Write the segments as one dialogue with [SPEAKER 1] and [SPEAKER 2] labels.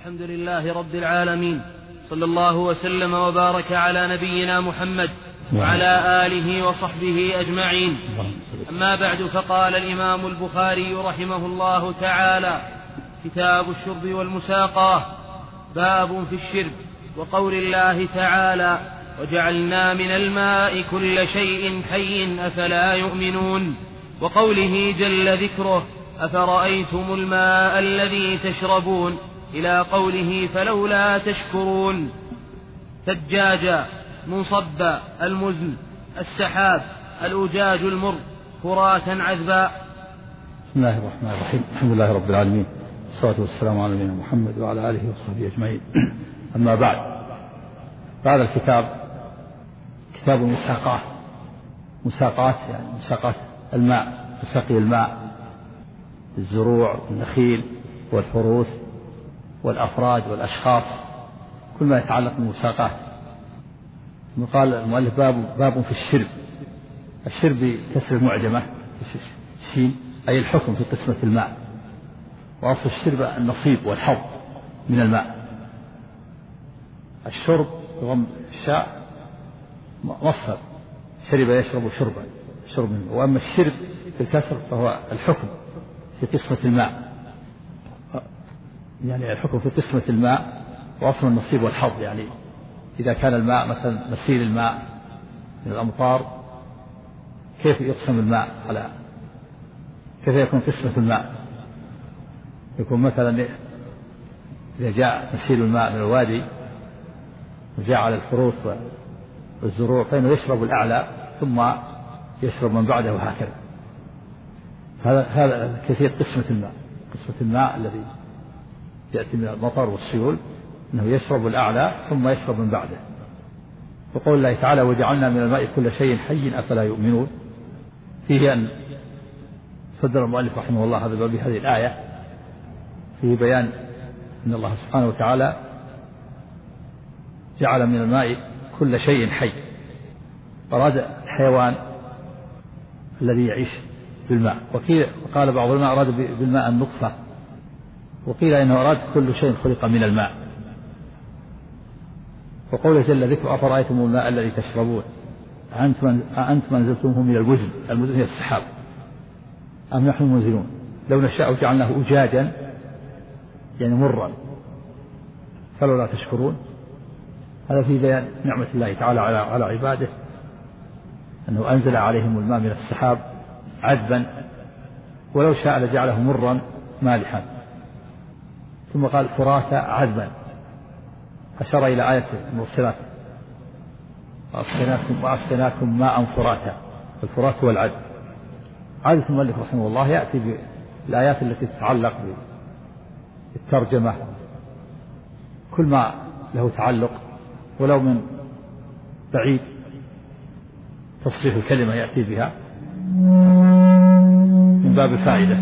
[SPEAKER 1] الحمد لله رب العالمين، صلى الله وسلم وبارك على نبينا محمد وعلى آله وصحبه أجمعين. أما بعد، فقال الإمام البخاري رحمه الله تعالى: كتاب الشرب والمساقاه. باب في الشرب. وقول الله تعالى: وجعلنا من الماء كل شيء حي أفلا يؤمنون. وقوله جل ذكره: أفرأيتم الماء الذي تشربون، إلى قوله: فلولا تشكرون. ثجاجا، منصبا، المزن، السحاب، الأجاج المر، فراتا عذبا.
[SPEAKER 2] بسم الله الرحمن الرحيم. الحمد لله رب العالمين، والصلاة والسلام على نبينا محمد وعلى آله وصحبه أجمعين. أما بعد، هذا الكتاب كتاب المساقات. مساقات يعني مساقات الماء، تسقي الماء الزروع، النخيل والحروث والأفراد والأشخاص، كل ما يتعلق بالمساقات. قال المؤلف: باب في الشرب. الشرب بكسر المعجمة شين، أي الحكم في قسمة الماء. وأصل الشرب النصيب والحظ من الماء. الشرب ضم الشاء مصدر، شرب يشرب شربا، شرب. وأما الشرب بالكسر فهو الحكم في قسمة الماء، يعني الحكم في قسمة الماء. وأصل النصيب والحظ، يعني إذا كان الماء مثلا مسيل الماء من الأمطار، كيف يقسم الماء؟ على كيف يكون قسمة الماء؟ يكون مثلا إذا جاء مسيل الماء من الوادي وجاء على الحروث والزروع، فإنه يشرب الأعلى ثم يشرب من بعده، وهكذا. هذا كثير قسمة الماء. قسمة الماء الذي يأتي من المطر والسيول، أنه يشرب الأعلى ثم يشرب من بعده. وقول الله تعالى: وجعلنا من الماء كل شيء حي أفلا يؤمنون. فيه أن صدر المؤلف رحمه الله هذا الباب بهذه الآية، فيه بيان أن الله سبحانه وتعالى جعل من الماء كل شيء حي. أراد الحيوان الذي يعيش بالماء، وقال بعض العلماء أراد بالماء النطفة، وقيل إنه أراد كل شيء خلق من الماء. وقوله جل ذكره: أفرأيتم الماء الذي تشربون أأنتم أنزلتموه من المزن. المزن هي السحاب، أم نحن المنزلون؟ لو نشاء جعلناه أجاجا، يعني مرا، فلولا تشكرون. هذا في بيان نعمة الله تعالى على عباده، أنه أنزل عليهم الماء من السحاب عذبا، ولو شاء لجعله مرا مالحا. ثم قال: فراتا عذبا، أشار إلى آية المرسلات: وأسقيناكم ماء فراتا. الفرات هو العذب. عادة المؤلف رحمه الله يأتي بالآيات التي تتعلق بالترجمة، كل ما له تعلق ولو من بعيد، تصريف الكلمة يأتي بها من باب الفائدة.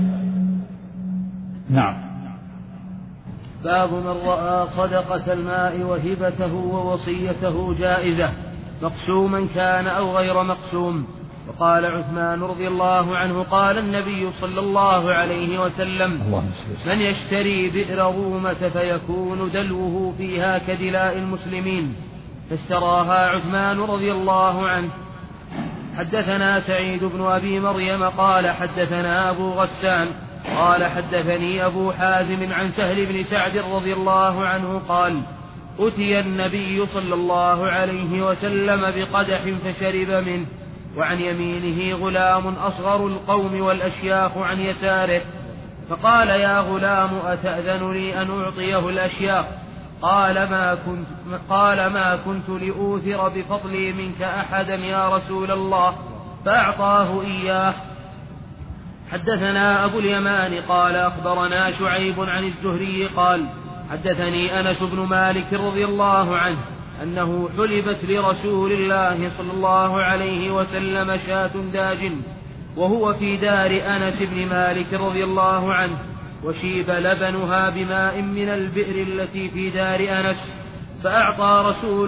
[SPEAKER 2] نعم.
[SPEAKER 1] باب من رأى صدقة الماء وهبته ووصيته جائزة، مقسوما كان أو غير مقسوم. وقال عثمان رضي الله عنه: قال النبي صلى الله عليه وسلم: من يشتري بئر رومة فيكون دلوه فيها كدلاء المسلمين، فاشتراها عثمان رضي الله عنه. حدثنا سعيد بن أبي مريم قال حدثنا أبو غسان قال حدثني أبو حازم عن سهل بن سعد رضي الله عنه قال: أتي النبي صلى الله عليه وسلم بقدح فشرب منه، وعن يمينه غلام أصغر القوم والأشياخ عن يساره، فقال: يا غلام أتأذن لي أن أعطيه الأشياخ؟ قال: ما كنت لأوثر بفضلي منك أحدا يا رسول الله، فأعطاه إياه. حدثنا أبو اليمان قال أخبرنا شعيب عن الزهري قال حدثني أنس بن مالك رضي الله عنه أنه حلبت لرسول الله صلى الله عليه وسلم شاة داج، وهو في دار أنس بن مالك رضي الله عنه، وشيب لبنها بماء من البئر التي في دار أنس، فأعطى رسول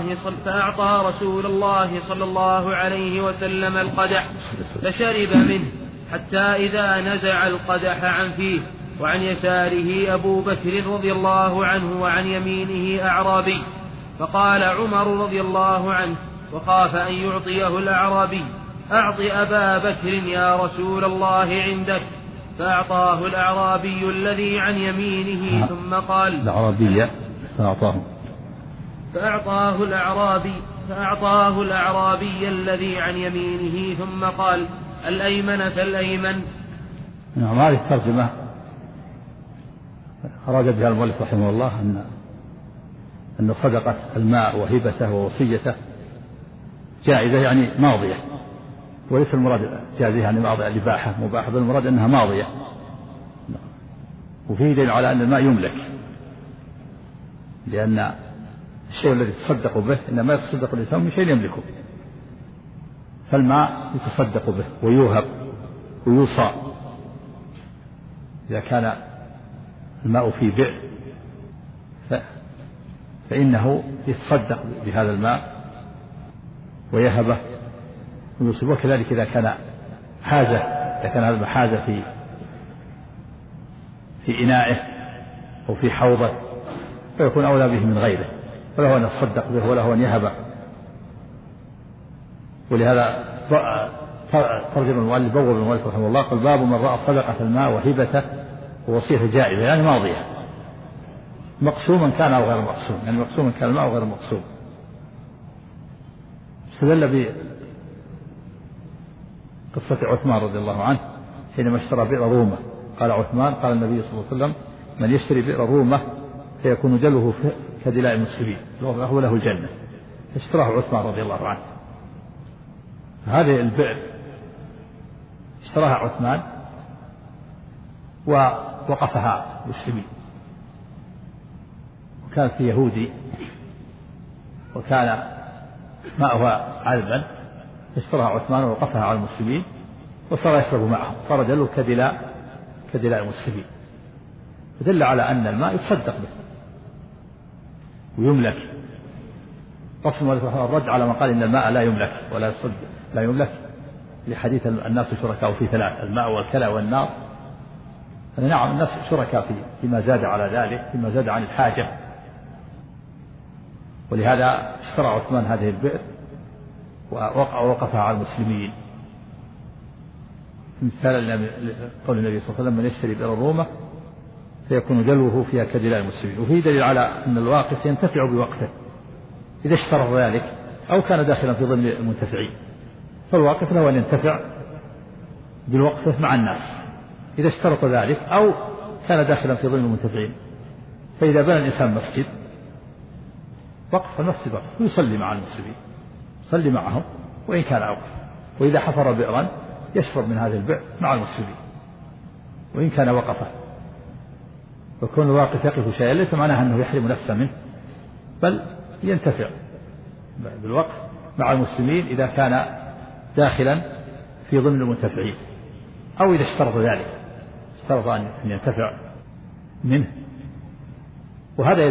[SPEAKER 1] الله صلى الله عليه وسلم القدح، فشرب منه حتى إذا نزع القدح عن فيه وعن يساره أبو بكر رضي الله عنه وعن يمينه أعرابي. فقال عمر رضي الله عنه وخاف أن يعطيه الأعرابي: أعط أبا بكر يا رسول الله عندك. فأعطاه الأعرابي الذي عن يمينه ثم قال:
[SPEAKER 2] الأعرابي
[SPEAKER 1] فأعطاه الأعرابي الذي عن يمينه ثم قال: الأيمن فالأيمن.
[SPEAKER 2] نعم. هذه الترجمة أراد بها المؤلف رحمه الله أن صدقة الماء وهبته ووصيته جائزة يعني ماضية، وليس المراد جائزة يعني ماضية الإباحة مباحة، بل المراد أنها ماضية. وفيه دليل على أن الماء يملك، لأن الشيء الذي تصدق به إنما يتصدق الإنسان من شيء يملكه، فالماء يتصدق به ويوهب ويوصى. إذا كان الماء في بئر فإنه يتصدق بهذا الماء ويهبه ويوصي. وكذلك إذا كان حازة، إذا كان هذا حازة في إنائه أو في حوضه فيكون أولى به من غيره، وله أن يتصدق به وله أن يهبه. ولهذا ترجم المؤلف بوب المؤلف رحمه الله قال: باب من رأى صدقة الماء وهبته ووصيته جائزة يعني ماضية، مقسوما كان أو غير مقسوم، يعني مقسوما كان الماء وغير مقسوم. استدل بقصة عثمان رضي الله عنه حينما اشترى بئر رومة. قال عثمان: قال النبي صلى الله عليه وسلم: من يشتري بئر رومة فيكون جله كدلاء المسلمين وهو له الجنة. اشتراه عثمان رضي الله عنه. هذه البئر اشتراها عثمان ووقفها المسلمين، وكان في يهودي وكان ماءها عذبا، اشتراها عثمان ووقفها على المسلمين وصار يشرب معهم، صار جله كدلاء المسلمين. يدل على أن الماء يتصدق به ويملك. رسم الرد على من قال إن الماء لا يملك ولا يصدق لا يملك، لحديث الناس شركاء في ثلاث: الماء والكلى والنار. نعم، الناس شركاء فيما زاد على ذلك، فيما زاد عن الحاجة. ولهذا اشترى عثمان هذه البئر ووقفها على المسلمين، مثال قول النبي صلى الله عليه وسلم: من يشتري بئر الرومة فيكون جلوه فيها كدلاء المسلمين. وفيه دليل على أن الواقف ينتفع بوقته إذا اشترط ذلك أو كان داخلا في ضمن المنتفعين، فالواقف له أن ينتفع بالوقفة مع الناس إذا اشترط ذلك أو كان داخلا في ضمن المنتفعين. فإذا بنى الإنسان مسجد وقف المسجد وقف ويصلي مع المسلمين، يصلي معهم وإن كان أوقف. وإذا حفر بئرا يشرب من هذا البئر مع المسلمين وإن كان وقفه. وكون الواقف يقف شيئا ليس معناه أنه يحرم نفسه منه، بل ينتفع بالوقف مع المسلمين إذا كان داخلا في ضمن المنتفعين، أو إذا اشترط ذلك، اشترط أن ينتفع منه. وهذا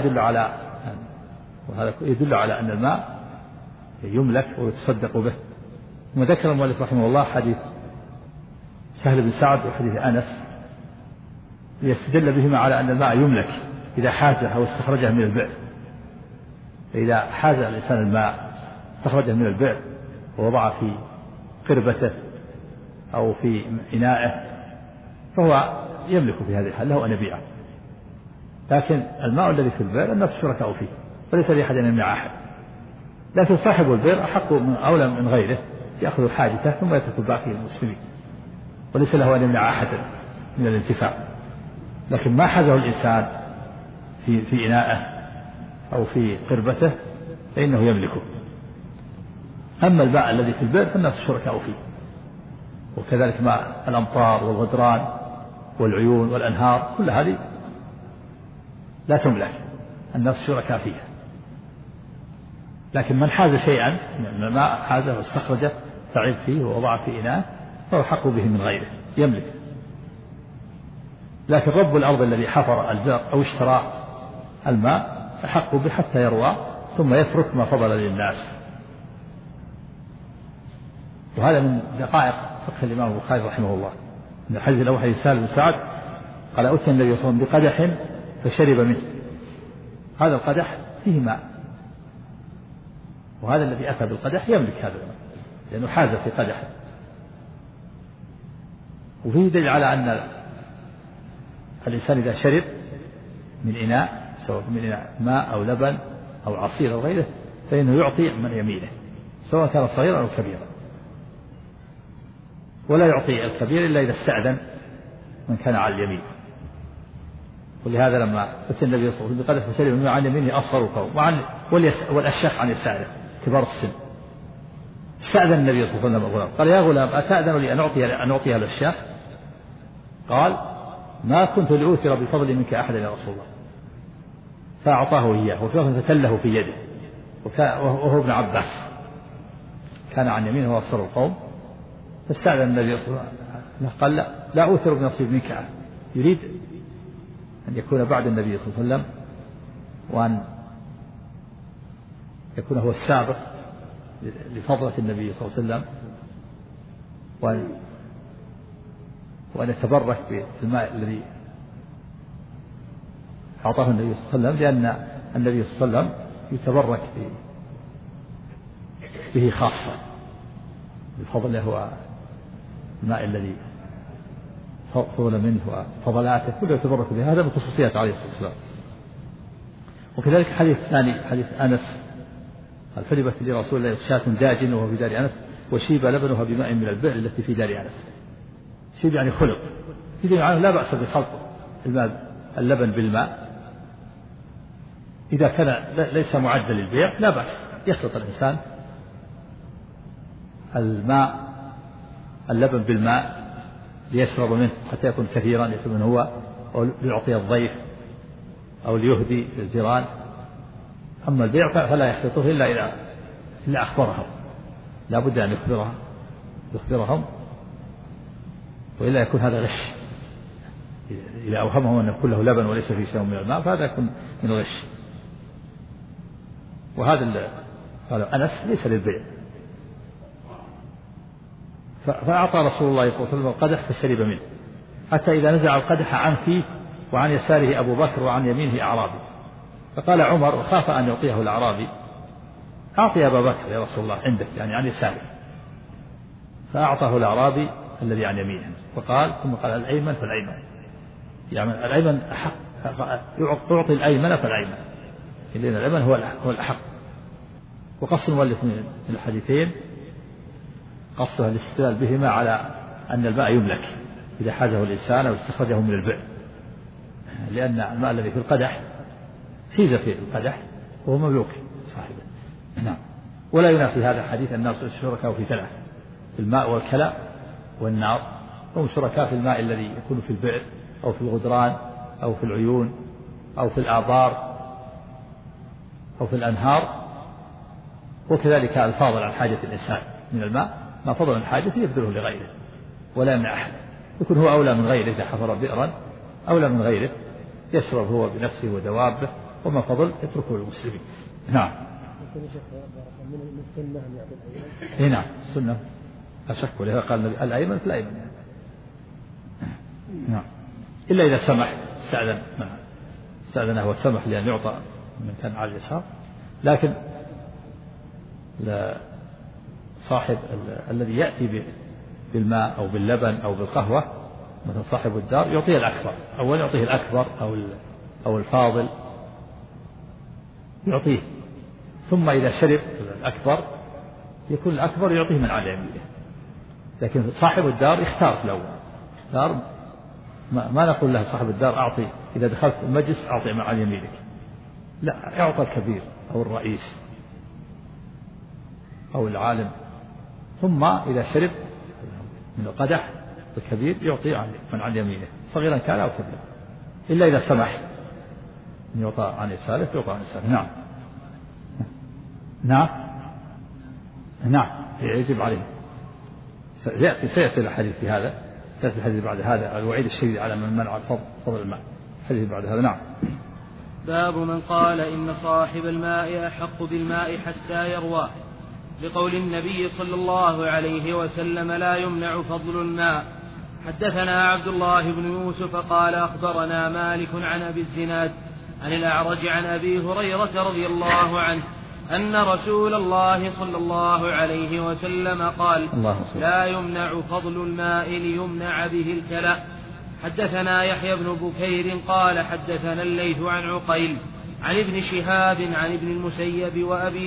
[SPEAKER 2] يدل على أن الماء يملك ويتصدق به. وذكر المؤلف رحمه الله حديث سهل بن سعد وحديث أنس ليستدل بهما على أن الماء يملك إذا حازه أو استخرجه من البئر. فإذا حاز الإنسان الماء استخرجه من البئر ووضعه في قربته أو في إنائه فهو يملك في هذه الحال، له أن يبيعه. لكن الماء الذي في البئر الناس شركاء فيه وليس لأحد أن يمنع أحد، لكن صاحب البئر أحق أولى من غيره يأخذ حاجته ثم يترك الباقي للمسلمين، وليس له أن يمنع أحد من الانتفاع. لكن ما حازه الإنسان في إنائه أو في قربته فإنه يملكه. أما الماء الذي في البئر فالناس شركاء فيه، وكذلك ماء الأمطار والغدران والعيون والأنهار كل هذه لا تملك، الناس شركاء فيها. لكن من حاز شيئا من الماء حازه واستخرجه تعب فيه ووضع في إناء فهو حق به من غيره يملك. لكن رب الأرض الذي حفر البئر أو اشترى الماء أحق به حتى يروى ثم يترك ما فضل للناس. وهذا من دقائق فقه الإمام البخاري رحمه الله. من الحديث الأول حديث سهل بن سعد قال أتي النبي صلى الله عليه وسلم بقدح فشرب منه. هذا القدح فيه ماء، وهذا الذي أتى بالقدح يملك هذا الماء لأنه حاز في قدح. وفيه دليل على أن الإنسان إذا شرب من إناء، سواء من إناء ماء أو لبن أو عصير أو غيره، فإنه يعطي من يمينه سواء كان صغيرا أو كبيرا، ولا يعطي الكبير إلا إذا استأذن من كان على اليمين. ولهذا لما أتى النبي صلى الله عليه وسلم بقدح فشرب منه عن يمينه أصغر القوم والأشيخ عن يساره كبار السن. استأذن النبي صلى الله عليه وسلم الغلام قال يا غلام أتأذن لي أن أعطيها للشيخ؟ قال ما كنت لأوثر بفضل منك أحدا يا رسول الله، فأعطاه إياه وفي فتله في يده، وهو ابن عباس كان عن يمينه وأصغر القوم. فاستأذن النبي صلى الله عليه وسلم قال لا أوثر بنصيب منك أحد، يريد أن يكون بعد النبي صلى الله عليه وسلم وأن يكون هو السابق لفضلة النبي صلى الله عليه وسلم، وأن يتبرك بالماء الذي أعطاه النبي صلى الله عليه وسلم، لأن النبي صلى الله عليه وسلم يتبرك به خاصة بفضله، هو الماء الذي فضل منه وفضلاته كله يتبرك به، هذا من خصوصيات عليه الصلاة والسلام. وكذلك حديث ثاني حديث أنس قال حلبت لرسول الله شاة داجن وهو في دار أنس وشيب لبنها بماء من البئر التي في دار أنس. شيب يعني خلق، يعني لا بأس بخلط اللبن بالماء إذا كان ليس معدل للبيع، لا بأس يخلط الإنسان اللبن بالماء ليشرب منه حتى يكون كثيرا يشرب منه هو، أو ليعطي الضيف أو ليهدي للجيران. أما البيع فلا يخلطه إلا أخبرهم، لا بد أن يخبرهم وإلا يكون هذا غش. إذا أوهمهم أن كله لبن وليس فيه شيء من الماء فهذا يكون من الغش. وهذا قال أنس ليس للبيع. فأعطى رسول الله صلى الله عليه وسلم القدح فشرب منه حتى إذا نزع القدح عن فيه وعن يساره أبو بكر وعن يمينه أعرابي. فقال عمر وخاف أن يعطيه الأعرابي أعطي أبا بكر يا رسول الله عندك، يعني عن يساره. فأعطاه الأعرابي الذي عن يمينه وقال ثم قال الأيمن فالأيمن، يعني الأيمن أحق، أعطي الأيمن فالأيمن، لأن الأيمن هو الأحق. وقص المؤلف من الحديثين قصها الاستدلال بهما على أن الماء يملك إذا حازه الإنسان أو استخرجه من البئر، لأن الماء الذي في القدح حيز في القدح وهو مملوك صاحبه. نعم. ولا ينافي هذا الحديث الناس شركاء في ثلاث: في الماء والكلى والنار، هم شركاء في الماء الذي يكون في البئر أو في الغدران أو في العيون أو في الآبار أو في الأنهار. وكذلك الفاضل عن حاجة الإنسان من الماء ما فضل عن حاجته يبذله لغيره ولا يمنع أحد، يكون هو أولى من غيره. إذا حفر بئرا أولى من غيره يشرب هو بنفسه ودوابه، وما فضل يتركه للمسلمين. نعم.
[SPEAKER 3] من السنة أن يعطي الأيمن.
[SPEAKER 2] نعم السنة لا شك، ولهذا قال النبي الأيمن في الأيمن. نعم. إلا إذا سمح استأذنه وسمح لأن يعطى من كان على اليسار. لكن صاحب الذي يأتي بالماء أو باللبن أو بالقهوة مثل صاحب الدار يعطيه الأكبر، أولا يعطيه الأكبر أو الفاضل يعطيه، ثم إذا شرب الأكبر يكون الأكبر يعطيه من على يمينه. لكن صاحب الدار يختار في الأول، اختار ما نقول له صاحب الدار أعطي إذا دخلت المجلس أعطي من على يمينك، لا، يعطى الكبير أو الرئيس أو العالم، ثم إذا شرب من القدح الكبير يعطي من عن يمينه صغيرا كان أو كبيرا، إلا إذا سمح أن يعطى عن يساره يعطى عن يساره. نعم نعم نعم يجب عليه. سيأتي الحديث في هذا، سيأتي الحديث بعد هذا الوعيد الشديد على من منع فضل الماء. الحديث بعد هذا. نعم.
[SPEAKER 1] باب من قال إن صاحب الماء أحق بالماء حتى يرواه، لقول النبي صلى الله عليه وسلم لا يمنع فضل الماء. حدثنا عبد الله بن يوسف قال أخبرنا مالك عن أبي الزناد عن الأعرج عن أبي هريرة رضي الله عنه أن رسول الله صلى الله عليه وسلم قال لا يمنع فضل الماء ليمنع به الكلى. حدثنا يحيى بن بكير قال حدثنا الليث عن عقيل عن ابن شهاب عن ابن المسيب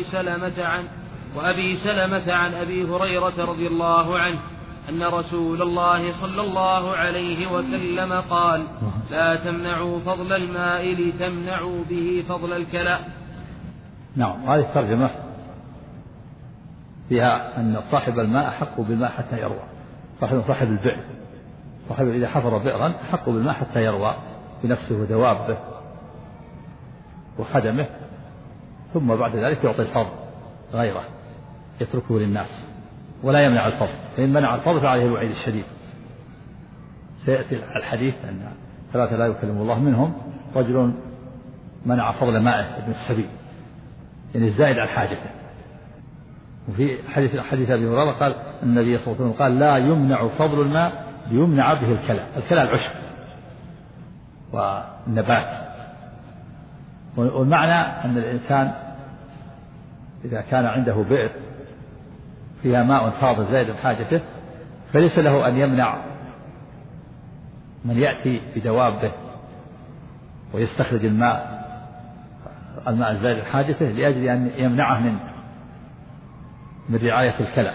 [SPEAKER 1] وأبي سلمة عن أبي هريرة رضي الله عنه أن رسول الله صلى الله عليه وسلم قال لا تمنعوا فضل الماء لتمنعوا به فضل الكلى.
[SPEAKER 2] نعم. هذه الترجمة فيها أن صاحب الماء أحق بالماء حتى يروى. صاحب البئر، صاحب إذا حفر بئرا أحق بالماء حتى يروى بنفسه ودوابه وخدمه، ثم بعد ذلك يعطي الفضل غيره يتركه للناس ولا يمنع الفضل، فإن منع الفضل فعليه الوعيد الشديد. سيأتي الحديث أن ثلاثة لا يكلم الله منهم رجل منع فضل مائه ابن السبيل، يعني الزائد عن حاجته. وفي حديث أبي هريرة قال النبي صلى الله عليه وسلم قال لا يمنع فضل الماء ليمنع به الكلى. الكلى العشب والنبات. والمعنى أن الإنسان إذا كان عنده بئر فيها ماء فاضل زائد عن حاجته فليس له أن يمنع من يأتي بدوابه ويستخرج الماء الزائد عن حاجته لأجل أن يمنعه من رعاية الكلى،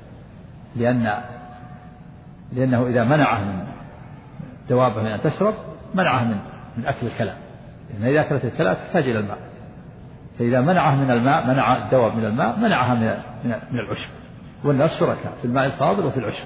[SPEAKER 2] لأنه إذا منعه من دوابه من أن تشرب منعه من أكل الكلى، لأن إذا أكلت الكلى تحتاج إلى الماء، فإذا منعه من الماء منع الدواب من الماء منعها من العشب. والناس شركاء في الماء الفاضل وفي العشب،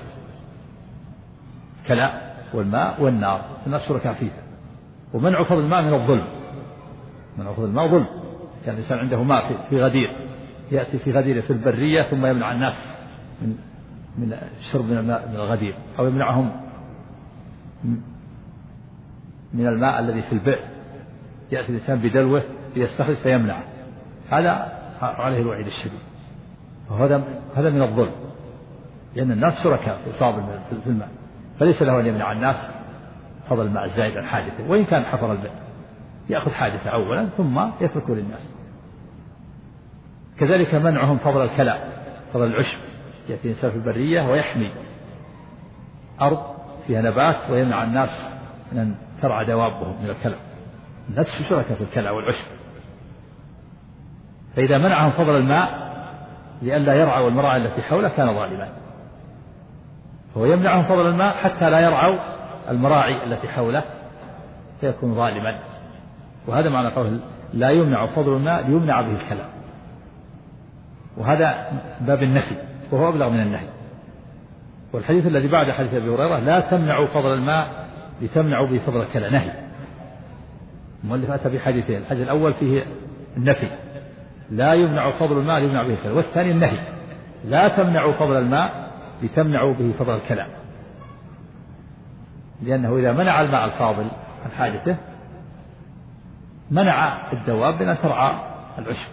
[SPEAKER 2] كلى والماء والنار الناس شركاء فيها. ومنع فضل الماء من الظلم، منع فضل الماء ظلم، يعني الإنسان عنده ماء في غدير يأتي في غدير في البرية ثم يمنع الناس من الشرب من الماء من الغدير، أو يمنعهم من الماء الذي في البئر، يأتي الإنسان بدلوه ليستخرج فيمنعه، هذا عليه الوعيد الشديد. هذا من الظلم، لأن الناس شركاء في الفاضل في الماء، فليس له أن يمنع الناس فضل الماء الزائد عن حاجته، وإن كان حفر البئر يأخذ حاجته أولا ثم يتركه للناس. كذلك منعهم فضل الكلى، فضل العشب، يأتي الإنسان في البرية ويحمي أرض فيها نبات ويمنع الناس من أن ترعى دوابهم من الكلى. الناس شركاء في الكلى والعشب، فإذا منعهم فضل الماء لئلا يرعوا المراعي التي حوله كان ظالما، هو يمنعهم فضل الماء حتى لا يرعوا المراعي التي حوله فيكون ظالما. وهذا معنى قوله لا يمنع فضل الماء ليمنع به الكلى، وهذا باب النفي وهو أبلغ من النهي. والحديث الذي بعد حديث أبي هريرة لا تمنعوا فضل الماء لتمنعوا به فضل الكلى نهي. المؤلف أتى بحديثين، الحديث الأول فيه النفي لا يمنع فضل الماء ليمنع به الكلى، والثاني النهي لا تمنعوا فضل الماء لتمنعوا به فضل الكلى، لأنه إذا منع الماء الفاضل عن حاجته منع الدواب من أن ترعى العشب،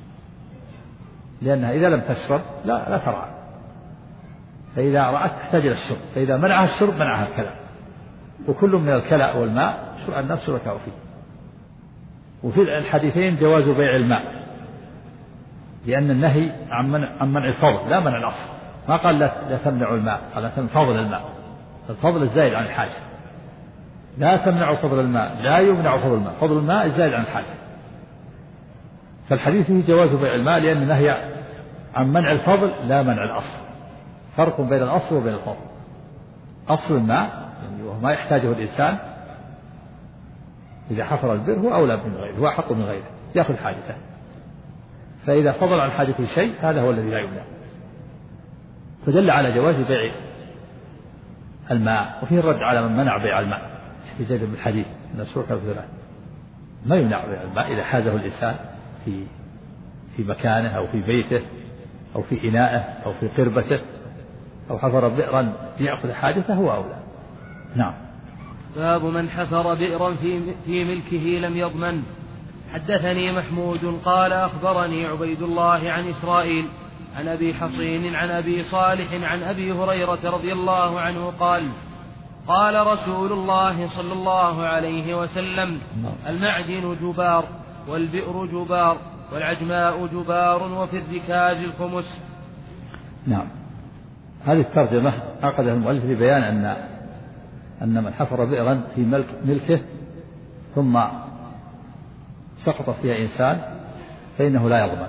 [SPEAKER 2] لأنها إذا لم تشرب لا ترعى، فإذا رأت تحتاج إلى الشرب، فإذا منعها الشرب منعها الكلى. وكل من الكلى والماء الناس شركاء فيه. وفي الحديثين جواز بيع الماء، لأن النهي عن منع الفضل لا منع الأصل، ما قال لا تمنعوا الماء، قال لا تمنعوا الماء، الفضل الزائد عن الحاجة. لا تمنعوا فضل الماء، لا يمنع فضل الماء، فضل الماء الزائد عن الحاجة. فالحديث فيه جواز بيع الماء، لأن النهي عن منع الفضل لا منع الأصل. فرق بين الأصل وبين الفضل. أصل الماء يعني وهو ما يحتاجه الإنسان إذا حفر البئر هو أولى من غيره، هو أحق من غيره يأخذ حاجته، فإذا فضل عن حاجة شيء هذا هو الذي لا يمنع. فدل على جواز بيع الماء. وفيه الرد على من منع بيع الماء احتجاجا بالحديث أن السوق ما يمنع بيع الماء إذا حازه الإنسان في مكانه أو في بيته أو في إنائه أو في قربته أو حفر بئرا ليأخذ حاجته هو أولى. نعم.
[SPEAKER 1] باب من حفر بئرا في ملكه لم يضمن. حدثني محمود قال أخبرني عبيد الله عن إسرائيل عن أبي حصين عن أبي صالح عن أبي هريرة رضي الله عنه قال قال رسول الله صلى الله عليه وسلم: المعدن جبار، والبئر جبار، والعجماء جبار، وفي الركاز الخمس.
[SPEAKER 2] نعم. هذه الترجمة عقدها المؤلف لبيان أن من حفر بئرا في ملكه ثم سقط فيها إنسان فإنه لا يضمن،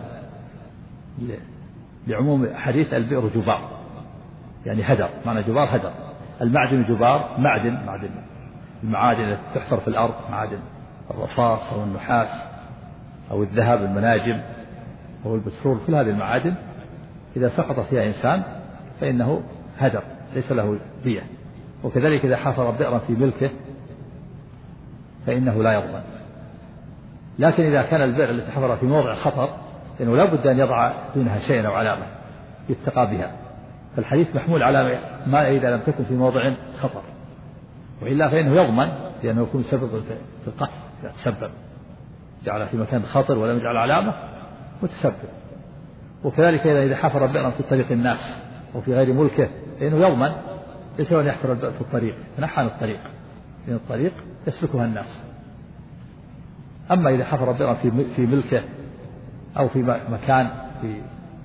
[SPEAKER 2] لعموم حديث البئر جبار، يعني هدر، معنى جبار هدر. المعدن جبار، معدن المعادن التي تحفر في الأرض، معادن الرصاص أو النحاس أو الذهب، المناجم أو البترول، كل هذه المعادن إذا سقط فيها إنسان فإنه هدر ليس له دية. وكذلك إذا حفر بئرا في ملكه فإنه لا يضمن. لكن إذا كان البئر التي حفر في موضع خطر فإنه لا بد أن يضع دونها شيئا أو علامة يتقى بها، فالحديث محمول على ما إذا لم تكن في موضع خطر، وإلا فإنه يضمن لأنه يكون سبب في القتل إذا تسبب، جعل في مكان خطر ولم يجعل علامة متسبب. وكذلك إذا حفر بئرا في طريق الناس أو في غير ملكه فإنه يضمن، ليس أن يحفر البئر في الطريق، ينحى عن الطريق، لأن الطريق يسلكها الناس. أما إذا حفر بئرا في ملكه أو في مكان في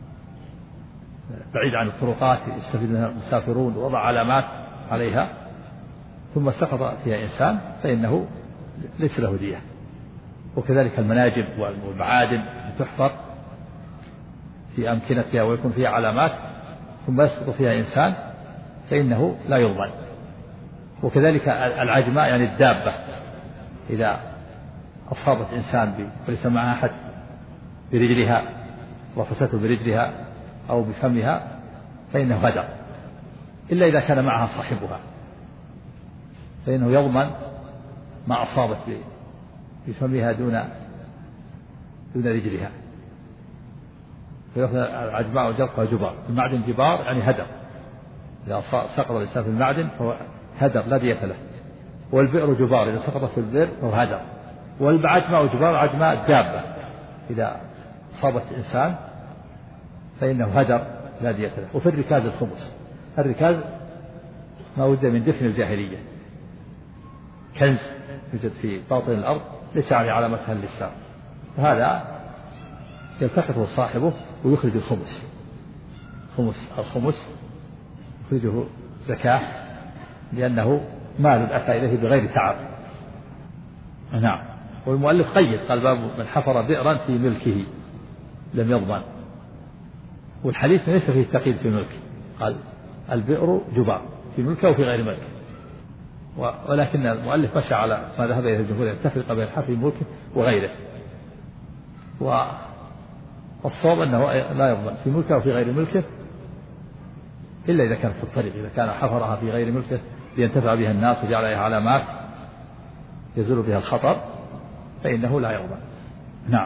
[SPEAKER 2] بعيد عن الطرقات يستفيد منها المسافرون ووضع علامات عليها ثم سقط فيها إنسان فإنه ليس له دية. وكذلك المناجم والمعادن تحفر في أمكنتها ويكون فيها علامات ثم يسقط فيها إنسان فإنه لا يضمن. وكذلك العجماء يعني الدابة إذا أصابت إنسان وليس معها أحد برجلها رفسته برجلها أو بفمها فإنه هدر، إلا إذا كان معها صاحبها فإنه يضمن ما أصابت بفمها دون رجلها. فيأخذ العجماء وجرقها جبار. المعدن جبار يعني هدر، إذا سقط الإنسان في المعدن فهو هدر لا دية له. والبئر جبار، إذا سقط في البئر فهو هدر. والعجماء جبار، عجماء دابة إذا أصابت الإنسان فإنه هدر لا دية له. وفي الركاز الخمس. الركاز ما وجد من دفن الجاهلية، كنز يوجد في باطن الأرض ليس عليه علامتها اللسان، فهذا يلتقطه صاحبه ويخرج الخمس. الخمس يخرجه زكاة لأنه مال أتى إليه بغير تعب. نعم. والمؤلف قيد قال: باب من حفر بئرا في ملكه لم يضمن. والحديث ليس فيه تقييد في ملكه، قال البئر جبار في ملكه وفي غير ملكه. ولكن المؤلف مشى على ما ذهب إليه الجمهور، يتفق بين الحفر في ملكه وغيره. والصواب أنه لا يضمن في ملكه وفي غير ملكه إلا إذا كان في الطريق. إذا كان حفرها في غير ملكه لينتفع بها الناس وجعل عليها علامات يزول بها الخطر فإنه لا يضمن. نعم.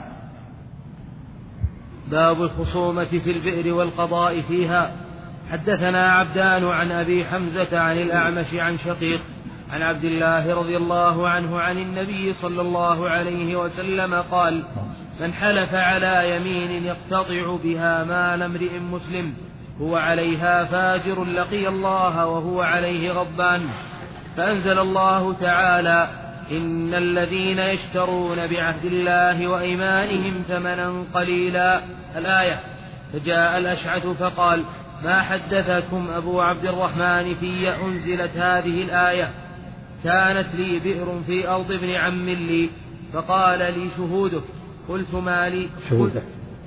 [SPEAKER 1] باب الخصومة في البئر والقضاء فيها. حدثنا عبدان عن أبي حمزة عن الأعمش عن شقيق عن عبد الله رضي الله عنه عن النبي صلى الله عليه وسلم قال: من حلف على يمين يقتطع بها مال امرئ مسلم هو عليها فاجر لقي الله وهو عليه غضبان. فأنزل الله تعالى: إن الذين يشترون بعهد الله وأيمانهم ثمنا قليلا، الآية. فجاء الأشعث فقال: ما حدثكم أبو عبد الرحمن في أنزلت هذه الآية؟ كانت لي بئر في أرض ابن عم لي فقال لي شهودك. قلت ما لي
[SPEAKER 2] شهودك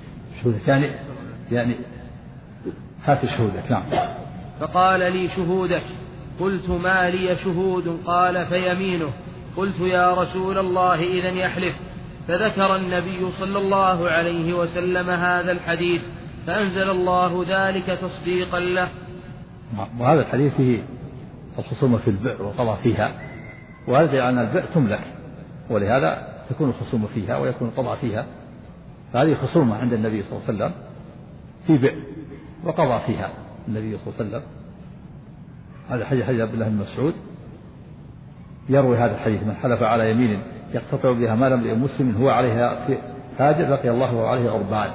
[SPEAKER 2] يعني هات شهودك. نعم.
[SPEAKER 1] فقال لي شهودك. قلت ما لي شهود؟ قال فيمينه. قلت يا رسول الله إذن يحلف. فذكر النبي صلى الله عليه وسلم هذا الحديث فأنزل الله ذلك تصديقا له.
[SPEAKER 2] وهذا الحديث فيه الخصومة في البئر وقضى فيها، وهذا أن البئر تملك ولهذا تكون الخصومة فيها ويكون القضاء فيها. فهذه خصومة عند النبي صلى الله عليه وسلم في بئر وقضى فيها النبي صلى الله عليه وسلم. هذا حديث عبد الله بن مسعود يروي هذا الحديث: من حلف على يمين يقتطع بها مال امرئ مسلم هو عليها فاجر لقي الله وعليه غضبان.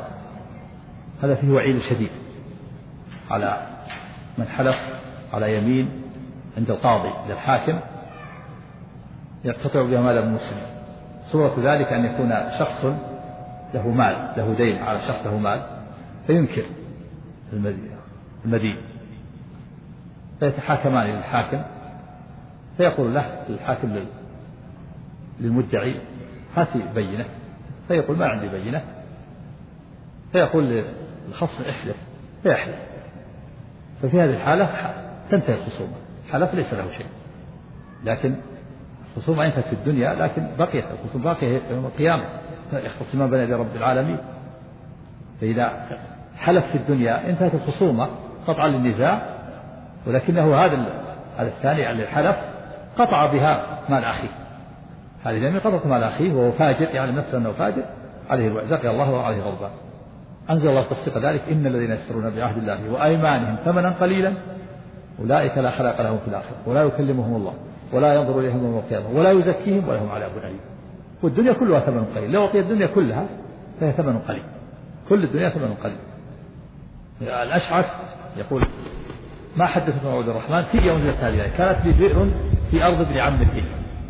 [SPEAKER 2] هذا فيه وعيد شديد على من حلف على يمين عند القاضي للحاكم يقتطع بها مال المسلم. صورة ذلك أن يكون شخص له مال، له دين على شخص له مال، فينكر المدين، فيتحاكمان للحاكم، فيقول له الحاكم للمدعي هات بينة، فيقول ما عندي بينة، فيقول للخصم احلف، فيحلف، ففي هذه الحالة تنتهي الخصومة، حلف ليس له شيء. لكن الخصومة انتهت في الدنيا، لكن بقيت الخصومة باقية يوم القيامة، يختصمان بين يدي رب العالمين. فإذا حلف في الدنيا انتهت الخصومة قطعا للنزاع، ولكنه هذا الثاني اللي حلف قطع بها مال أخيه، هذه اليمين قطعت مال أخيه وهو فاجر، يعني نفسه أنه فاجر، عليه الوعد، لقي الله وعليه غضبان. أنزل الله تصديق ذلك: إن الذين يشترون بعهد الله وأيمانهم ثمنا قليلا أولئك لا خلاق لهم في الآخرة ولا يكلمهم الله ولا ينظر إليهم يوم القيامة ولا يزكيهم ولهم عذاب أليم. والدنيا كلها ثمن قليل، لو أعطي الدنيا كلها فهي ثمن قليل، كل الدنيا ثمن قليل. الأشعث يقول: ما حدثت عبد الرحمن في يوم نزلت هذه الآية كانت لي بئر في أرض ابن عم لي،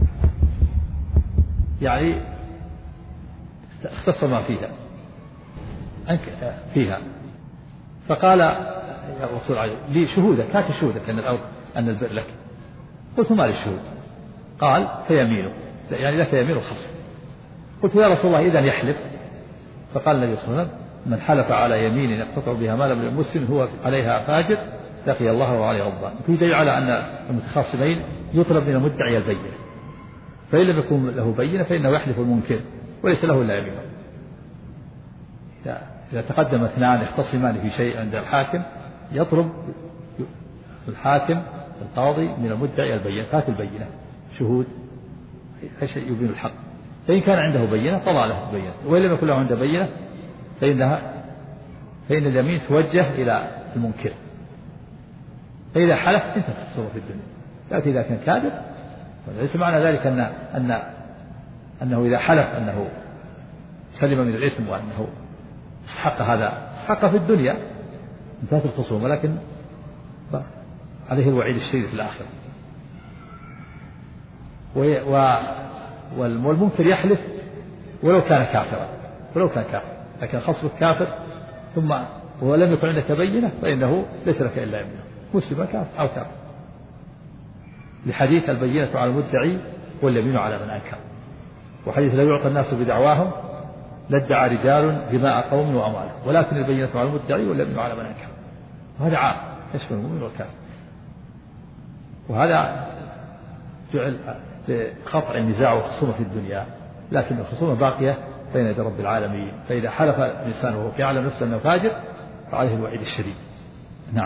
[SPEAKER 2] يعني اختص ما فيها فقال: يا رسول الله لي شهودك، هات شهودك أن البئر لك. قلت: ما لي شهود. قال: فيمينه، يعني لك يمين الخصم. قلت: يا رسول الله إذن يحلف. فقال النبي صلى الله عليه وسلم: من حلف على يمين يقتطع بها مال ابن المسلم هو عليها فاجر لقي الله وعليه غضبان. في دليل على أن المتخاصمين يطلب من المدعي البينة، فإن لم يكن له بينة فإنه يحلف المنكر وليس له إلا يمينه. إذا تقدم اثنان يختصمان في شيء عند الحاكم يطلب الحاكم القاضي من المدعي البينة، هات البينة، شهود، أي شيء يبين الحق. فإن كان عنده بينة طلع له البينة، وإن لم يكن له عنده بينة فإن اليمين توجه إلى المنكر. فإذا حلف انتهت الخصومة في الدنيا. لكن إذا كان كاذب فليس معنى ذلك أنه إذا حلف أنه سلم من الإثم وأنه حق في الدنيا انتهت الخصومة، لكن عليه الوعيد الشديد في الآخرة. والمنكر يحلف ولو كان كافرا، لكن خصمك كافر ثم ولم يكن عندك بينة فإنه ليس لك إلا يمينه، مسلم كافر أو كافر، لحديث البينة على المدعي واليمين على من أنكر، وحديث لا يعطى الناس بدعواهم لادعى رجال دماء قوم وأموالهم ولكن البينة على المدعي واليمين على من أنكر. وهذا عام يشمل المؤمن والكافر، وهذا جعل لقطع النزاع والخصومة في الدنيا، لكن الخصومة باقية بين يدي رب العالمين. فإذا حلف الإنسان وهو يعلم نفسه أنه فاجر فعليه الوعيد الشديد. نعم.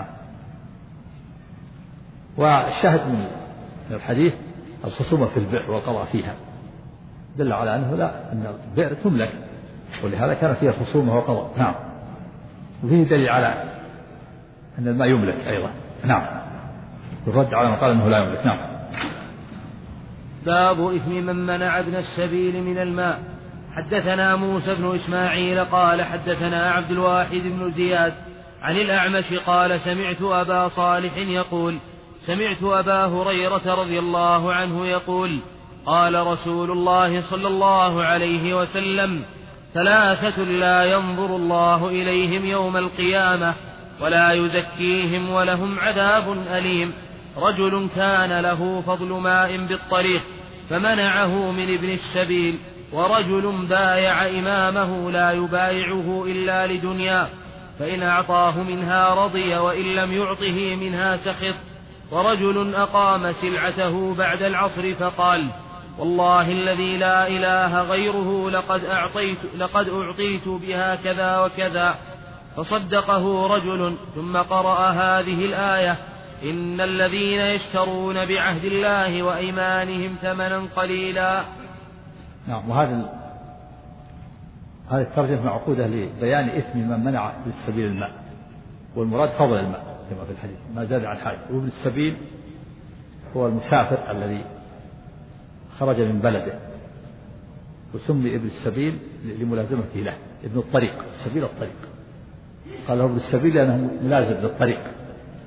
[SPEAKER 2] والشاهد من الحديث الخصومة في البئر والقضاء فيها دل على أن البئر تملك، ولهذا كان فيها خصومة وقضاء. نعم. وفيه دليل على أن الماء يملك أيضا. نعم. يرد على من قال أنه لا يملك. نعم.
[SPEAKER 1] باب إثم من منع ابن السبيل من الماء. حدثنا موسى بن إسماعيل قال حدثنا عبد الواحد بن زياد عن الأعمش قال سمعت أبا صالح يقول سمعت أبا هريرة رضي الله عنه يقول قال رسول الله صلى الله عليه وسلم ثلاثة لا ينظر الله إليهم يوم القيامة ولا يزكيهم ولهم عذاب أليم: رجل كان له فضل ماء بالطريق فمنعه من ابن السبيل، ورجل بايع إمامه لا يبايعه إلا لدنيا فإن أعطاه منها رضي وإن لم يعطه منها سخط، ورجل أقام سلعته بعد العصر فقال والله الذي لا إله غيره لقد أعطيت بها كذا وكذا، فصدقه رجل ثم قرأ هذه الآية إن الذين يشترون بعهد الله وأيمانهم ثمنا قليلا.
[SPEAKER 2] نعم. وهذه الترجمة معقودة لبيان إثم من منع بالسبيل الماء، والمراد فضل الماء كما في الحديث ما زاد عن حاجة. وابن السبيل هو المسافر الذي خرج من بلده، وسمي ابن السبيل لملازمته له. ابن الطريق، السبيل الطريق، قال له ابن السبيل لأنه ملازم للطريق.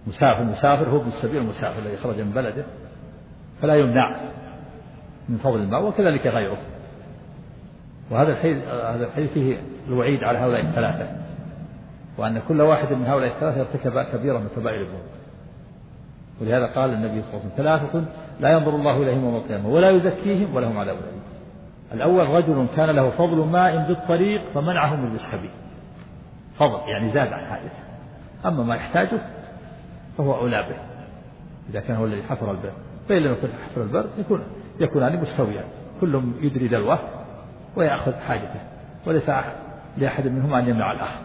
[SPEAKER 2] مسافر هو ابن السبيل المسافر الذي خرج من بلده فلا يمنع من فضل الماء، وكذلك غيره. وهذا الحديث فيه الوعيد على هؤلاء الثلاثة، وأن كل واحد من هؤلاء الثلاثة ارتكب كبيرة من كبائر الذنوب. ولهذا قال النبي صلى الله عليه وسلم: ثلاثة لا ينظر الله إليهم يوم القيامة ولا يزكيهم ولهم عذاب أليم. الأول رجل كان له فضل ماء بالطريق فمنعه من السبيل، فضل يعني زاد عن حاجته، أما ما يحتاجه فهو أولى به إذا كان هو الذي حفر البئر، فإن لم يكن حفر البئر يكونان مستويان، كلهم يدري دلوه ويأخذ حاجته، وليس لأحد منهما أن يمنع الآخر.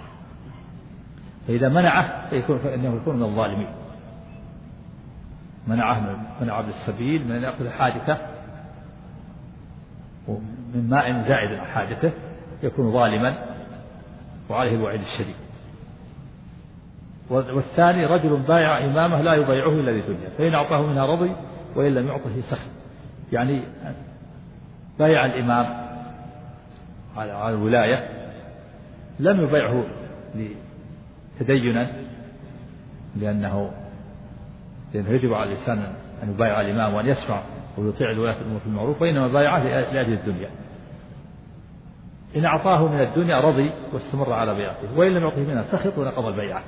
[SPEAKER 2] فإذا منعه فإنه يكون من الظالمين، منع بالسبيل من أن يأخذ حاجته من ماء زائد عن حاجته، يكون ظالما وعليه الوعيد الشديد. والثاني رجل بايع إمامه لا يبايعه إلا لدنيا، فإن أعطاه منها رضي وإن لم يعطه سخط. يعني بايع الإمام على الولاية، لم يبايعه تدينا لأنه يجب على الإنسان أن يبايع الإمام وأن يسمع ويطيع ولاة الأمور في المعروف، وإنما بايعه لأجل الدنيا. إن أعطاه من الدنيا رضي واستمر على بيعته، وإن لم يعطه منها سخط ونقض البيعة.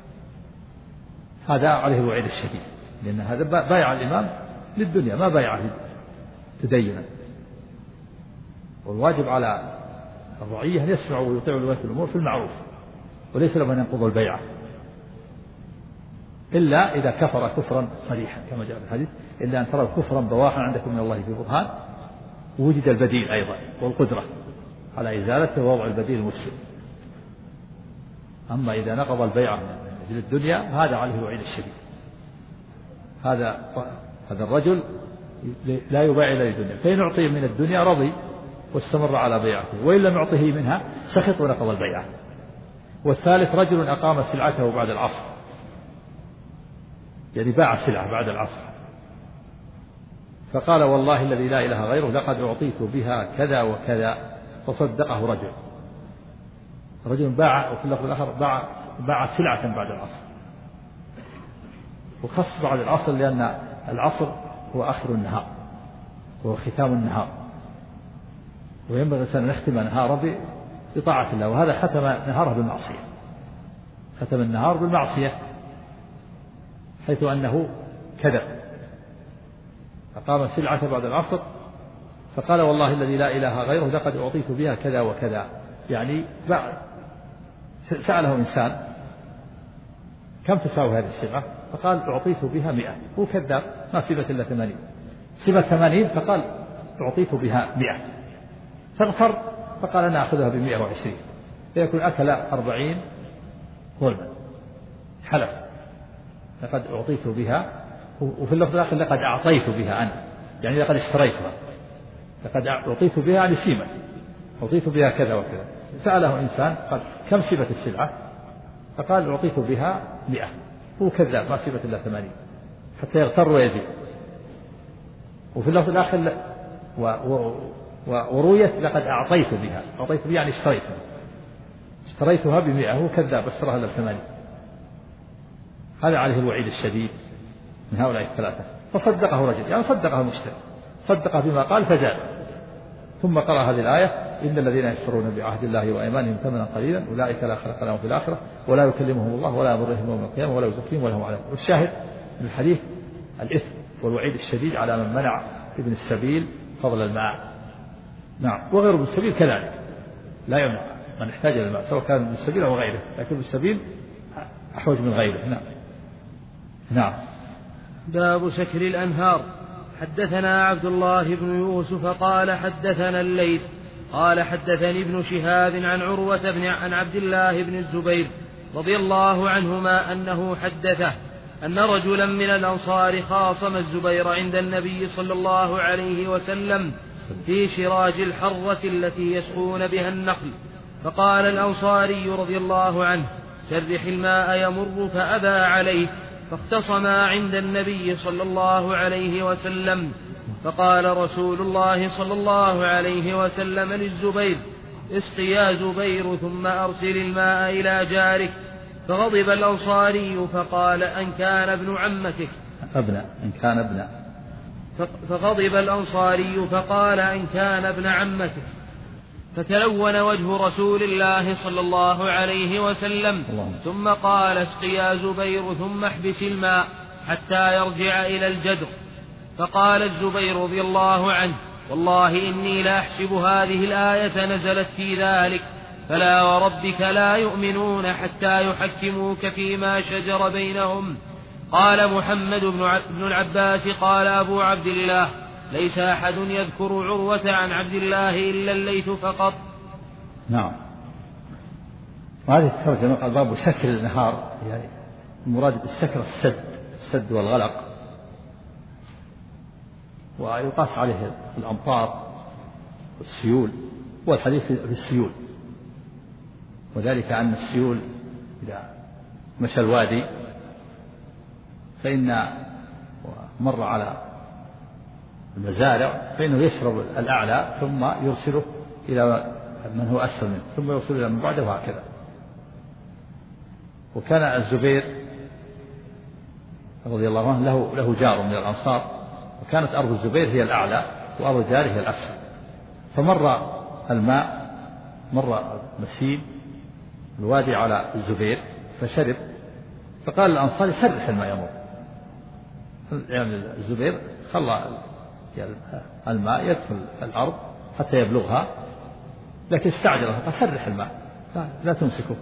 [SPEAKER 2] هذا عليه الوعيد الشديد، لأن هذا بايع الإمام للدنيا ما بايعه تدينا. والواجب على الرعية أن يسمعوا ويطيعوا ولاة الأمور في المعروف، وليس لهم أن ينقضوا البيعة إلا إذا كفر كفرا صريحا كما جاء في الحديث: إلا أن تروا كفرا بواحا عندكم من الله في برهان، ووجد البديل أيضا والقدرة على إزالته ووضع البديل المسلم. أما إذا نقض البيعة من أجل الدنيا هذا عليه الوعيد الشديد. هذا الرجل لا يبايع إلا للدنيا، فإن أعطيه من الدنيا رضي واستمر على بيعته، وإن لم يعطه منها سخط ونقض البيعة. والثالث رجل أقام سلعته بعد العصر، يعني باع السلعة بعد العصر، فقال: والله الذي لا إله غيره لقد أعطيت بها كذا وكذا، فصدقه رجل باع، وفي اللفظ الآخر باع سلعة بعد العصر. وخص بعد العصر لأن العصر هو آخر النهار وهو ختام النهار، وينبغي الإنسان أن يختم نهاره بطاعة الله، وهذا ختم نهاره بالمعصية، ختم النهار بالمعصية، حيث أنه كذب. أقام سلعة بعد العصر فقال: والله الذي لا إله غيره لقد أعطيت بها كذا وكذا. يعني سأله إنسان: كم تساوي هذه السلعة؟ فقال: أعطيت بها 100. هو كذاب، ما سبت إلا 80. سبت 80 فقال: أعطيت بها 100. فاغفر فقال: أنا أخذها ب120، فيكون أكل 40 ظلما، حلف: لقد أعطيت بها. وفي اللفظ الآخر: لقد أعطيت بها أنا، يعني لقد اشتريتها، لقد أعطيت بها يعني سيمة، أعطيت بها كذا وكذا. سأله إنسان قال: كم سبت السلعة؟ فقال: أعطيت بها 100. هو كذاب، ما سبت إلا 80، حتى يغتر ويزيد. وفي اللفظ الآخر ورويت: لقد أعطيت بها، أعطيت بها يعني اشتريتها ب100. هو كذاب، اشتراها إلا 80. هذا عليه الوعيد الشديد من هؤلاء الثلاثة. فصدقه رجل، يعني صدقه المشتري، صدقه بما قال فزاد. ثم قرأ هذه الآية: إن الذين يشترون بعهد الله وأيمانهم ثمنا قليلا أولئك لا خلق لهم في الآخرة ولا يكلمهم الله ولا يضرهم يوم القيامة ولا يزكيهم ولهم عذاب. والشاهد من الحديث الإثم والوعيد الشديد على من منع ابن السبيل فضل الماء. نعم. وغير ابن السبيل كذلك لا يمنع من احتاج إلى الماء، سواء كان ابن السبيل أو غيره، لكن ابن السبيل أحوج من غيره. نعم. نعم.
[SPEAKER 1] باب سكر الأنهار. حدثنا عبد الله بن يوسف قال حدثنا الليث قال حدثني ابن شهاب عن عروة عن عبد الله بن الزبير رضي الله عنهما أنه حدثه أن رجلا من الأنصار خاصم الزبير عند النبي صلى الله عليه وسلم في شراج الحرة التي يسقون بها النخل، فقال الأنصاري رضي الله عنه: سرح الماء يمر، فأبى عليه، فاختصما عند النبي صلى الله عليه وسلم، فقال رسول الله صلى الله عليه وسلم للزبير: اسق يا زبير ثم أرسل الماء إلى جارك. فغضب الأنصاري فقال أن كان ابن عمتك
[SPEAKER 2] إن كان ابن.
[SPEAKER 1] فغضب الأنصاري فقال إن كان ابن عمتك. فتلون وجه رسول الله صلى الله عليه وسلم ثم قال اسق يا زبير ثم احبس الماء حتى يرجع إلى الجدر. فقال الزبير رضي الله عنه والله إني لأحسب هذه الآية نزلت في ذلك فلا وربك لا يؤمنون حتى يحكموك فيما شجر بينهم. قال محمد بن العباس قال أبو عبد الله ليس أحد يذكر عروة عن عبد الله إلا الليث فقط.
[SPEAKER 2] نعم. وهذه الترجمة قال باب سكر النهار، يعني المراد بالسكر السد والغلق، ويقاس عليه الأمطار والسيول، والحديث في السيول، وذلك أن السيول إذا مشى الوادي فإن مر على المزارع فإنه يشرب الأعلى ثم يرسله إلى من هو أسفل منه ثم يرسله إلى من بعده وهكذا. وكان الزبير رضي الله عنه له جار من الأنصار، وكانت أرض الزبير هي الأعلى وأرض جاره هي الأسفل، فمر الماء مر مسيل الوادي على الزبير فشرب، فقال الأنصاري سرح الماء يمر، يعني الزبير خلى الماء يدخل الأرض حتى يبلغها، لكن استعجل فقال سرح الماء لا تمسكه،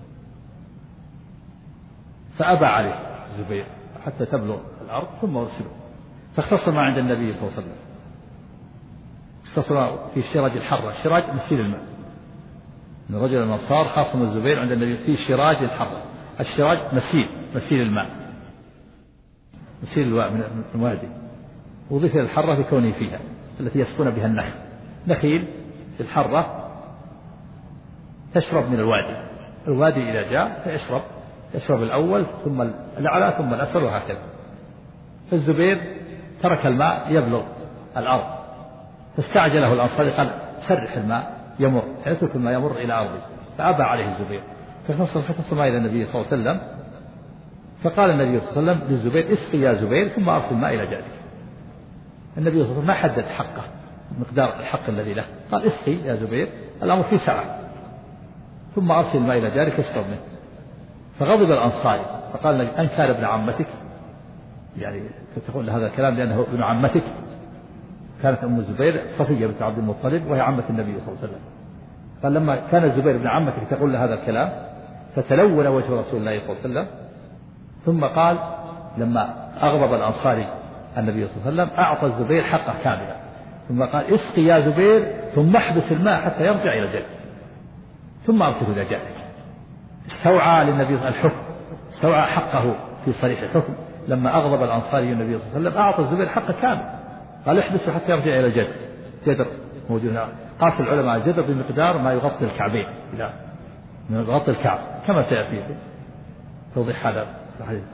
[SPEAKER 2] فأبى عليه الزبير حتى تبلغ الأرض ثم أرسله. فاختصر ما عند النبي صلى الله عليه وسلم، اختصر في شراج الحرة. الشراج مسيل الماء، من رجل الأنصار خاصم الزبير عند النبي في شراج الحرة. الشراج مسيل الماء، مسيل من الوادي، وضيف الحرة بكونه فيها التي يسقون بها النخل. نخيل في الحرة تشرب من الوادي إذا جاء يشرب الأول ثم الأعلى ثم الأسفل وهكذا. فالزبير ترك الماء يبلغ الأرض، فاستعجله الأنصاري قال سرح الماء يمر، يترك الماء يمر إلى أرضه، فأبى عليه الزبير. فخصم إلى النبي صلى الله عليه وسلم، فقال النبي صلى الله عليه وسلم للزبير اسقي يا زبير ثم أرسل الماء إلى جارك. النبي صلى الله عليه وسلم ما حدد حقه، مقدار الحق الذي له، قال اسقي يا زبير، الأمر في سعة، ثم أرسل الماء إلى جارك يشرب منه. فغضب الأنصاري فقال أن كان ابن عمتك، يعني تقول هذا الكلام لأنه ابن عمتك، كانت أم الزبير صفية بنت عبد المطلب وهي عمة النبي صلى الله عليه وسلم. قال لما كان الزبير ابن عمتك تقول له هذا الكلام فتلون وجه رسول الله صلى الله عليه وسلم. ثم قال لما أغضب الأنصاري النبي صلى الله عليه وسلم أعطى الزبير حقه كاملا، ثم قال اسقي يا زبير ثم احبس الماء حتى يرجع إلى جده ثم أرسله إلى جارك. استوعى للنبي الحكم، استوعى حقه في صريح الحكم. لما أغضب الأنصاري النبي صلى الله عليه وسلم أعطى الزبير حقه كامل، قال احبسه حتى يرجع إلى الجدر. جدر موجود، قاس العلماء الجدر بمقدار ما يغطي الكعبين، إذا يغطي الكعب كما سيأتي توضيح هذا الحديث.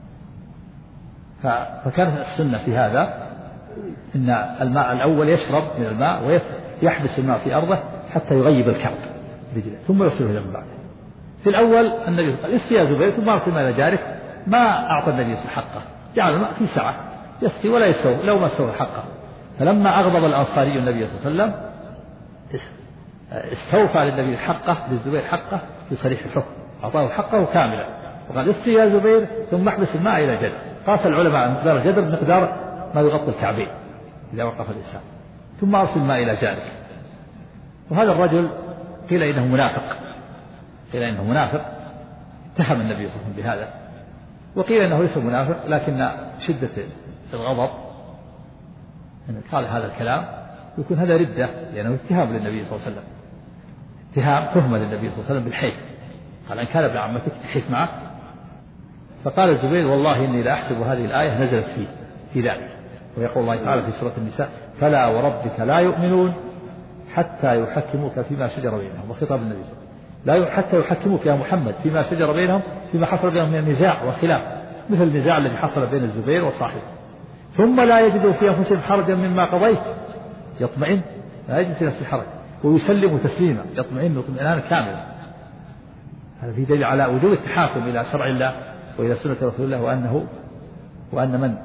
[SPEAKER 2] فكانت السنة في هذا إن الماء الأول يشرب من الماء ويحبس الماء في أرضه حتى يغيب الكعب رجله ثم يرسله إلى من بعده. في الأول النبي قال اسقي يا زبير ثم أرسل الماء إلى جارك، ما أعطى النبي حقه، جعل الماء في سعة يسقي ولا يسوي لو ما سوى حقه. فلما أغضب الأنصاري النبي صلى الله عليه وسلم استوفى للنبي حقه، للزبير حقه في صريح الحكم، أعطاه حقه كاملا وقال اسقي يا زبير ثم احبس الماء إلى جدر. قاس العلماء مقدار الجدر بمقدار ما يغطي الكعبين إذا وقف الإنسان، ثم أرسل الماء إلى جارك. وهذا الرجل قيل إنه منافق، اتهم النبي صلى الله عليه وسلم بهذا، وقيل إنه ليس منافق لكن شدة الغضب قال هذا الكلام، يكون هذا ردة لأنه اتهام للنبي صلى الله عليه وسلم، تهمة للنبي صلى الله عليه وسلم بالحيف. قال أن كان ابن عمتك تحيف معه. فقال الزبير والله إني لأحسب هذه الآية نزلت في ذلك. ويقول الله تعالى في سورة النساء فلا وربك لا يؤمنون حتى يحكموك فيما شجر بينهم، وخطاب النبي صلى الله عليه وسلم لا حتى يحكموك يا محمد فيما شجر بينهم، فيما حصل بينهم من النزاع والخلاف، مثل النزاع الذي حصل بين الزبير وصاحبه، ثم لا يجدوا في أنفسهم حرجا مما قضيت، يطمئن، لا يجد في نفسه حرج، ويسلم تسليما، يطمئن اطمئنانا كاملا. هذا في دليل على وجوب التحاكم إلى شرع الله وإلى سنة رسول الله، وأن من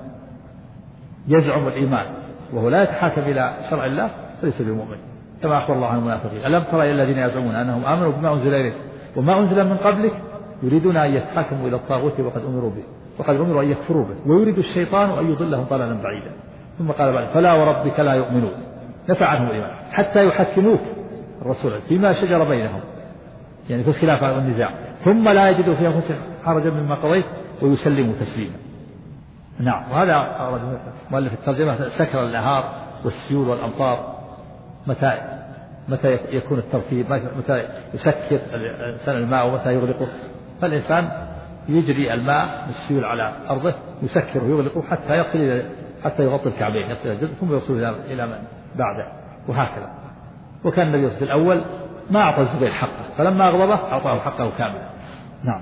[SPEAKER 2] يزعم الإيمان وهو لا يتحاكم إلى شرع الله فليس بمؤمن، كما أخبر الله عن المنافقين: ألم تر إلى الذين يزعمون أنهم آمنوا بما أنزل إليك وما أنزل من قبلك يريدون أن يتحاكموا إلى الطاغوت وقد أمروا أن يكفروا به ويريد الشيطان أن يضلهم ضلالا بعيدا. ثم قال بعد: فلا وربك لا يؤمنون، نفى عنهم الإيمان حتى يحكموك الرسول فيما شجر بينهم، يعني في الخلاف والنزاع، ثم لا يجدوا في أنفسهم حرجا مما قضيت ويسلموا تسليما. نعم. وهذا مؤلف الترجمة: سكر النهار والسيول والأمطار، متى يكون الترتيب، متى يسكر الإنسان الماء ومتى يغلقه. فالإنسان يجري الماء بالسيول على أرضه يسكره ويغلقه حتى يغطي الكعبين، يصل الجزء ثم يوصل إلى من بعده، وهكذا. وكان النبي صلى الله عليه وسلم الأول ما أعطى الزبير حقه، فلما أغضبه أعطاه حقه كاملا. نعم.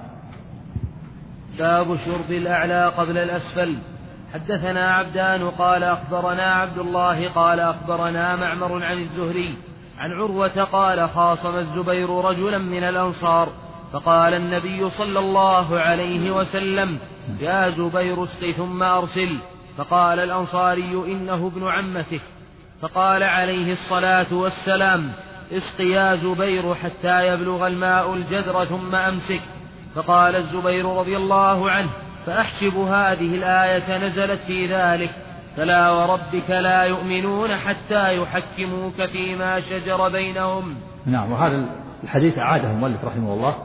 [SPEAKER 1] باب شرب الأعلى قبل الأسفل. حدثنا عبدان قال أخبرنا عبد الله قال أخبرنا معمر عن الزهري عن عروة قال: خاصم الزبير رجلا من الأنصار فقال النبي صلى الله عليه وسلم: يا زبير اسق ثم أرسل. فقال الأنصاري: إنه ابن عمتك. فقال عليه الصلاة والسلام: اسق يا زبير حتى يبلغ الماء الجدر ثم أمسك. فقال الزبير رضي الله عنه: فأحسب هذه الآية نزلت في ذلك: فلا وربك لا يؤمنون حتى يحكموك فيما شجر بينهم.
[SPEAKER 2] نعم. وهذا الحديث أعاده المؤلف رحمه الله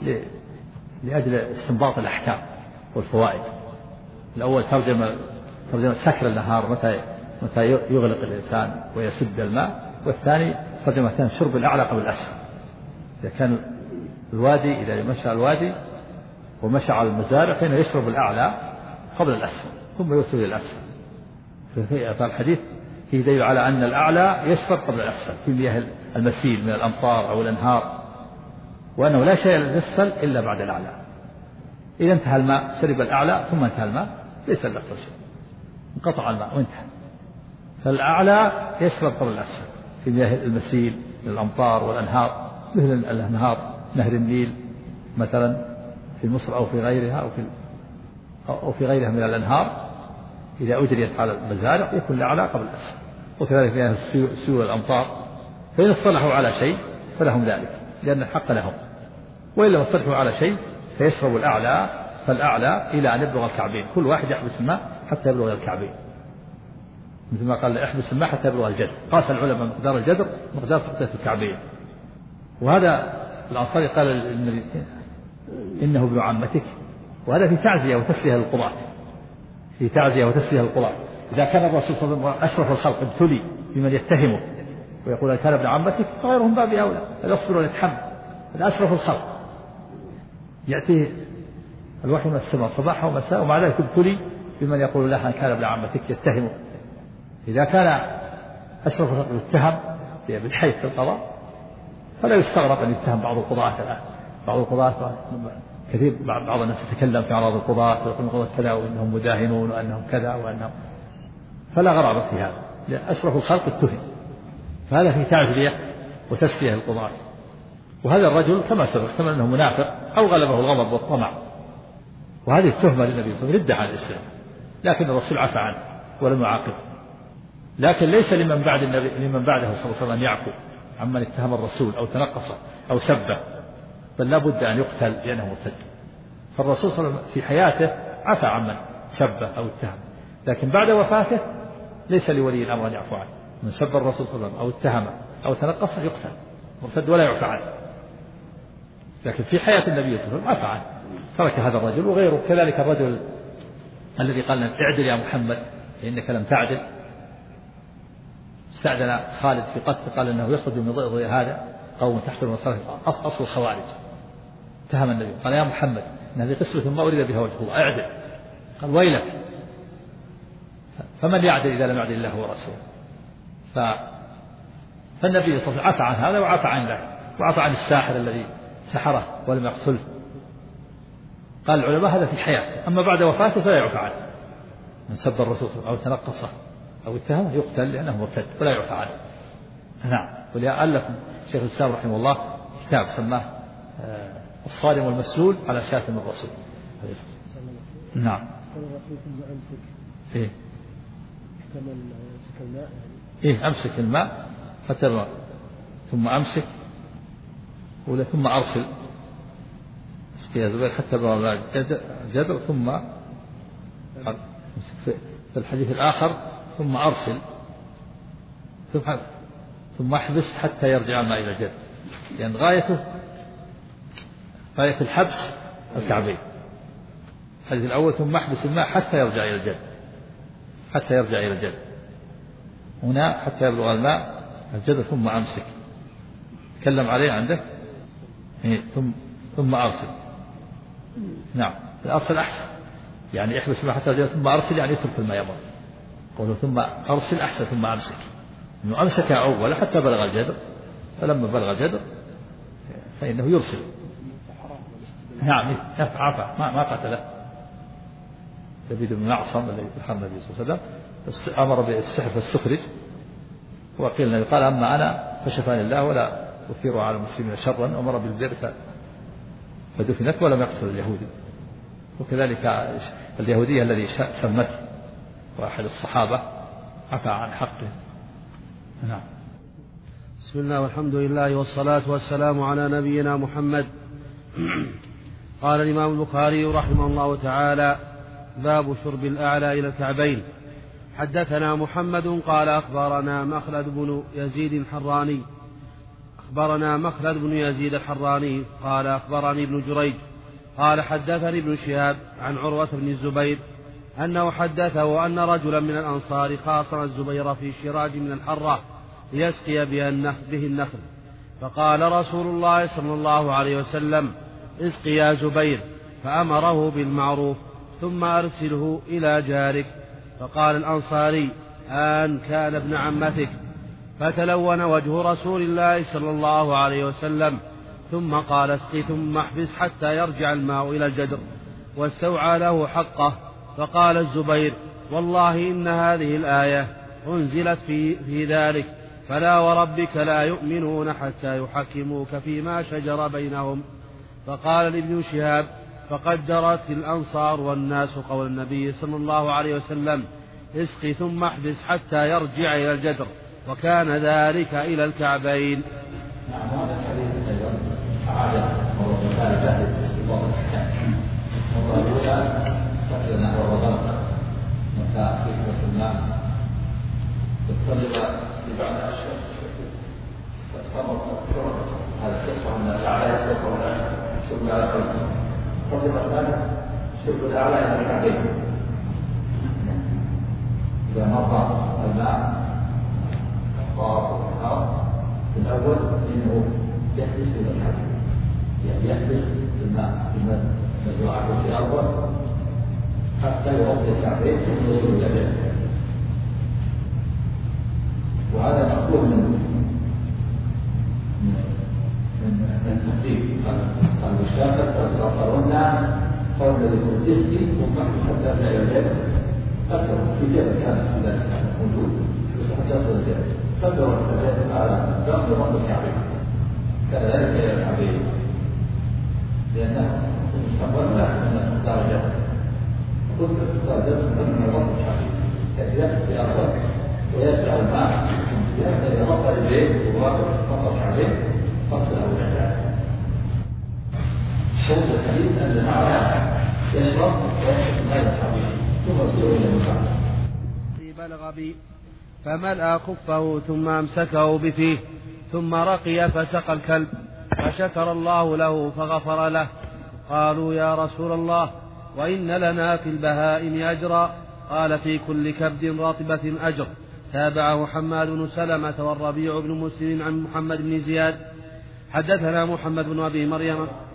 [SPEAKER 2] لأجل استنباط الأحكام والفوائد. الأول ترجمة سكر النهار، متى يغلق الإنسان ويسد الماء. والثاني ترجمة شرب الأعلى قبل الأسفل، إذا كان الوادي، إذا مشى الوادي ومشى على المزارع فإنه يشرب الأعلى قبل الأسفل ثم يوصل إلى الأسفل. فالحديث فيه دليل على أن الأعلى يشرب قبل الأسفل في مياه المسيل من الأمطار أو الأنهار، وأنه لا شيء يسفل إلا بعد الأعلى. إذا انتهى الماء شرب الأعلى ثم انتهى الماء ليس الأسفل شيء، انقطع الماء وانتهى. فالأعلى يشرب قبل الأسفل في مياه المسيل من الأمطار والأنهار، مثل الأنهار نهر النيل مثلا في مصر أو في غيرها أو في غيرها من الأنهار، إذا أجريت على المزارع يكون الأعلى قبل الأسفل. وكذلك فيها السيول والأمطار، فإن اصطلحوا على شيء فلهم ذلك لأن الحق لهم، وإن لم يصطلحوا على شيء فيشرب فالأعلى إلى أن يبلغ الكعبين. كل واحد يحبس الماء حتى يبلغ الكعبين، مثل ما قال: احبس الماء حتى يبلغ الجدر. قاس العلماء مقدار الجدر مقدار تغطية الكعبين. وهذا الأنصاري قال للنبي: إنه ابن عمتك. وهذا في تعزية وتسلية للقضاة، إذا كان الرسول صلى الله عليه وسلم أشرف الخلق ابتلي بمن يتهمه ويقول: كان ابن عمتك، فغيرهم باب أولى، يصبر ويتحمل. هذا أشرف الخلق يأتيه الوحي من السماء صباحا ومساء، ومع ذلك ابتلي بمن يقول له: كان ابن عمتك، يتهمه. إذا كان أشرف الخلق يتهم بالحيف في القضاء فلا يستغرب أن يتهم بعض القضاة الآن. بعض القضاة كثير، بعض الناس يتكلم في أعراض القضاة ويقول القضاة كذا وأنهم مداهنون وأنهم كذا وأنهم، فلا غرابة في هذا، لأن أشرف الخلق اتهم. فهذا في تعزية وتسلية للقضاة. وهذا الرجل كما سبق احتمل أنه منافق أو غلبه الغضب والطمع، وهذه التهمة للنبي صلى الله عليه وسلم ردة عن الإسلام، لكن الرسول عفى عنه ولم يعاقبه. لكن ليس لمن بعده صلى الله عليه وسلم يعفو عمن اتهم الرسول أو تنقصه أو سبه، بل لا بد أن يقتل لأنه مرتد. فالرسول صلى الله عليه وسلم في حياته عفى عمن سبه أو اتهم، لكن بعد وفاته ليس لولي الأمر أن يعفو عنه. من سب الرسول صلى الله عليه وسلم أو اتهمه أو تنقصه يقتل مرتد ولا يعفى عنه. لكن في حياة النبي صلى الله عليه وسلم عفى عنه، ترك هذا الرجل وغيره. كذلك الرجل الذي قال: اعدل يا محمد إنك لم تعدل، استأذن خالد في قتل، قال إنه يخرج من ضئضئ هذا قوم تحت المصالح، أصل الخوارج. اتهم النبي قال: يا محمد إن هذه قسمة ما أريد بها وجه الله، اعدل. قال: ويلك، فمن يعدل إذا لم يعدل الله ورسوله؟ فالنبي صلى الله عليه وسلم عفى عن هذا وعفى عن ذلك، وعفى عن الساحر الذي سحره ولم يقتله. قال العلماء هذا في حياته، أما بعد وفاته فلا يعفى عنه. من سب الرسول أو تنقصه أو اتهمه يقتل لأنه مرتد ولا يعفى عنه. نعم. ولألف شيخ الإسلام رحمه الله كتاب سماه الصارم والمسلول على شاتم الرسول. نعم.
[SPEAKER 3] الرسول ثم أمسك.
[SPEAKER 2] إيه.
[SPEAKER 3] احتمل يمسك الماء يعني.
[SPEAKER 2] إيه أمسك الماء حتى ثم أمسك ولا ثم أرسل يا زبير حتى بلغ الجدر ثم في الحديث الآخر ثم أرسل ثم أحبس حتى يرجع الماء إلى الجدر، لأن غاية الحبس الكعبين. الحديث الأول ثم أحبس الماء حتى يرجع إلى الجدر، هنا حتى يبلغ الماء الجدر ثم أمسك تكلم عليه عندك ثم أرسل. نعم الأرسل أحسن، يعني احبس الماء حتى يرجع ثم أرسل يعني اترك الماء يمر. قوله ثم أرسل أحسن ثم أمسك، إنه أمسك أول حتى بلغ الجدر، فلما بلغ الجدر فإنه يرسل. نعم عفا ما قتله لبيد بن معصم الذي تحرم النبي صلى الله عليه وسلم، أمر بالسحر فاستخرج، وقيل النبي قال أما أنا فشفاني الله ولا أثير على المسلمين شرا، أمر بالبئر فدفنت ولم يقتل اليهودي. وكذلك اليهودية الذي سمته واحد الصحابة عفى عن حقه. نعم.
[SPEAKER 1] بسم الله والحمد لله والصلاة والسلام على نبينا محمد. قال الإمام البخاري رحمه الله تعالى: باب شرب الأعلى إلى الكعبين. حدثنا محمد قال أخبرنا مخلد بن يزيد الحراني قال أخبرني ابن جريج قال حدثني ابن شهاب عن عروة بن الزبير أنه حدثه أن رجلا من الأنصار خاصم الزبير في شراج من الحرة ليسقي به النخل، فقال رسول الله صلى الله عليه وسلم: اسق يا زبير، فأمره بالمعروف ثم أرسله إلى جارك. فقال الأنصاري: آن كان ابن عمتك. فتلون وجه رسول الله صلى الله عليه وسلم، ثم قال: اسق ثم احبس حتى يرجع الماء إلى الجدر، واستوعى له حقه. فقال الزبير: والله إن هذه الآية أنزلت في ذلك، فلا وربك لا يؤمنون حتى يحكموك فيما شجر بينهم. فقال لابن شهاب: فقدرت الأنصار والناس قول النبي صلى الله عليه وسلم: اسق ثم احبس حتى يرجع إلى الجدر، وكان ذلك إلى الكعبين.
[SPEAKER 2] هذا القصة أن الأعلى يسبقون شرب الأعلى خلص قدم الثالث شرب الأعلى إلى الكعبين. إذا مضى الماء الطاف والحار في الأول إنه يحبس إلى الكعبين، يعني يحبس الماء مزرعة في الأول حتى يغطي الكعبين ثم يصل إلى الجنة. وهذا مأخوذ من التقريب. قال الشافعي: فأصار الناس قول الذي يقول اسقي ثم احبس حتى يرجع إلى الجنة. قدروا في جبل كان في ذلك موجود بس حتى يصل الجنة، قدروا الجنة على دخل رب الكعبين، كان ذلك إلى الكعبين لأنه استقبلنا من درجات قلت درجات من رب الكعبين كذلك في أصل ويرجع الماء إذا رفع البيت وواقف رب الكعبين فصل أو الأجزاء. شوف الحديث أن المعنى يشرب ويحبس الماء الكعبين ثم يصير إلى المكان.
[SPEAKER 1] بلغ بي فملأ خفه ثم أمسكه بفيه ثم رقي فسقى الكلب، فشكر الله له فغفر له. قالوا: يا رسول الله، وإن لنا في البهائم أجرا؟ قال: في كل كبد رطبة أجر. تابعه حماد بن سلمة والربيع بن مسلم عن محمد بن زياد. حدثنا محمد بن أبي مريم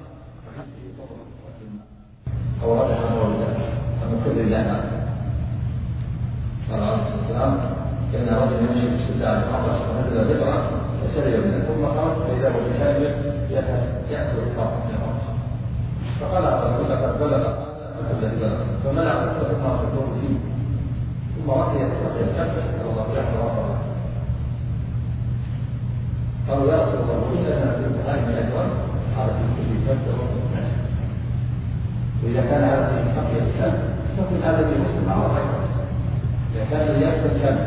[SPEAKER 2] قال عليه الصلاة والسلام: كان رجل يمشي في الشتاء العطش فنزل بئرا فشرب منه ثم خرج فإذا هو بكلب يأكل الطعام من العطش، فقال: لقد بلغ الذي بلغ، فمنع الطفل الناس الدور فيه ثم رقي يستقي الكلب الله يحفظ ربه. قالوا: يا رسول الله، وإن لنا في البهائم أجرا؟ قال: في كل الكلب يستقبل هذا المسلم على الرجل إذا كان الذي يقتل الكلب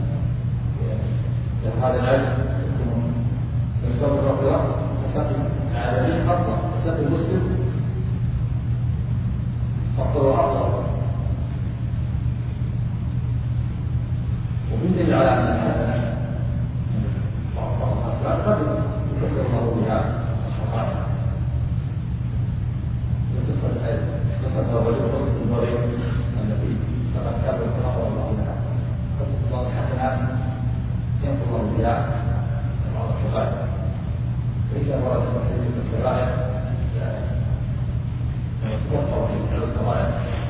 [SPEAKER 2] هذا العلم يستقبل الرجل يستقبل العالمين خطأ يستقبل المسلم أفضل وأفضل. ومن دليل على أن الحسنة بعض الأسباب قد يكفر الله بها الشرائع قصة الرجل قصة المريض الذي سبق كبر فنظر الله لها قصة الله الحسنات ينقل الله بها بعض الشرائع فإذا ورد في الشرائع يتوفر في فعل الكبائر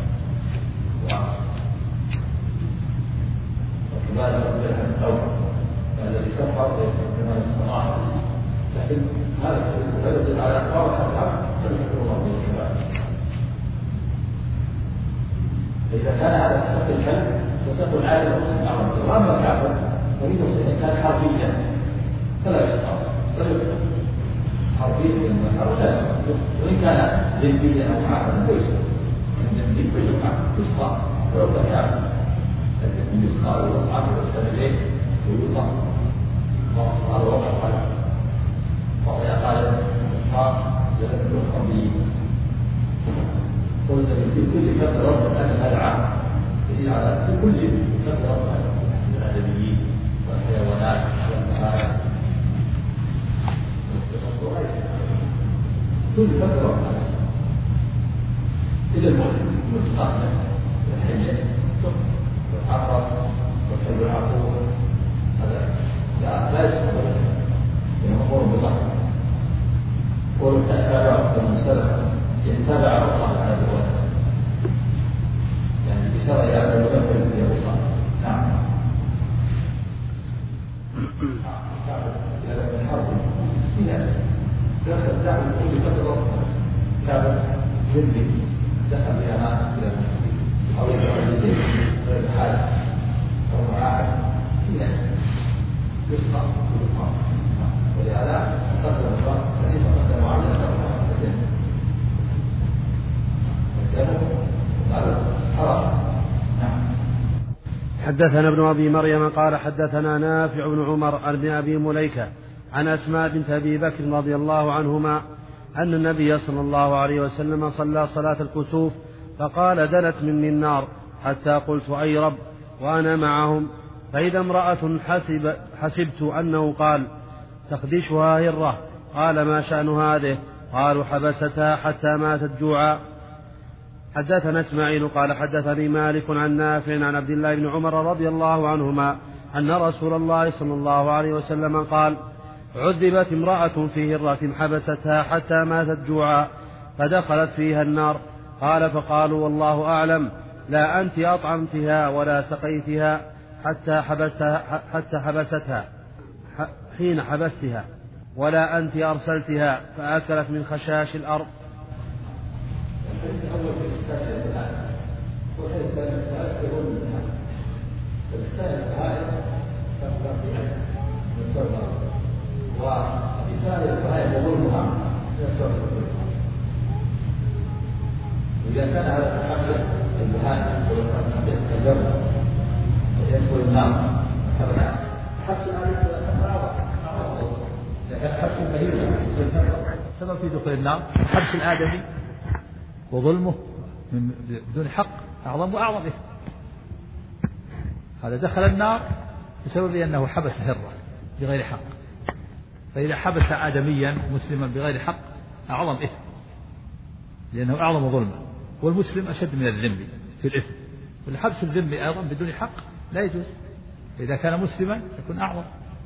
[SPEAKER 2] وكذلك بها التوبة الذي كفر بما استطاع لكن هذا يدل على قواعد العبد فليكفر الله به الكبائر. فإذا كان هذا يستقبل الكلب يستقبل العالم المسلم على الإمام والكافر فإن كان حربيا فلا يستطاع حربيا من الحرب لا يستطاع وإن كان ذنبيا أو كافرا ليس ذنبي ليس كافر يستطاع ولو كان كافر لكن يستطاع والعافية والسلام ويطلق وأصطار وقع على وإذا قال الحق يذكر الخبيث قلت في كل فترة أن هذا عام دليل على في كل فترة من الأدبيين والحيوانات والبهائم كل فترة إلى المؤمن والإسلام والحية والعقرب والكلب العقور هذا لا يستقبل يأمر بالله والتتابع من سلف يتبع الصالح على الوالد يعني بشرع يعمل ويفعل به الصالح. نعم. هذا من حرب في ناس دخل كل فترة كان جندي دخل بأمان إلى المسجد أو إلى المسجد غير الحاج أو معاهد في ناس يصنع كل حرب ولهذا قدم الله كريم وقدم على
[SPEAKER 1] حدثنا ابن أبي مريم قال حدثنا نافع بن عمر بن أبي مليكة عن أسماء بنت أبي بكر رضي الله عنهما أن النبي صلى الله عليه وسلم صلى صلاة الكسوف فقال دنت مني النار حتى قلت أي رب وأنا معهم فإذا امرأة حسبت أنه قال تخدشها هرة قال ما شأن هذه قالوا حبستها حتى ماتت جوعا. حدثنا اسماعيل قال حدثني مالك عن نافع عن عبد الله بن عمر رضي الله عنهما أن رسول الله صلى الله عليه وسلم قال عذبت امرأة في هرة حبستها حتى ماتت جوعا فدخلت فيها النار قال فقالوا والله أعلم لا أنت أطعمتها ولا سقيتها حتى حبستها حين حبستها ولا أنت أرسلتها فأكلت من خشاش الأرض.
[SPEAKER 2] إذا كان هذا حبس البهائم يدخل النار حبس حبس البهيمة سبب في دخول النار حبس الآدمي وظلمه بدون حق أعظم وأعظم إثم. هذا دخل النار بسبب أنه حبس هرة بغير حق. فإذا حبس آدميا مسلما بغير حق أعظم إثم لأنه أعظم ظلما والمسلم أشد من الذنب في الإثم. والحبس الذنب أيضا بدون حق لا يجوز. فإذا كان مسلما يكون أعظم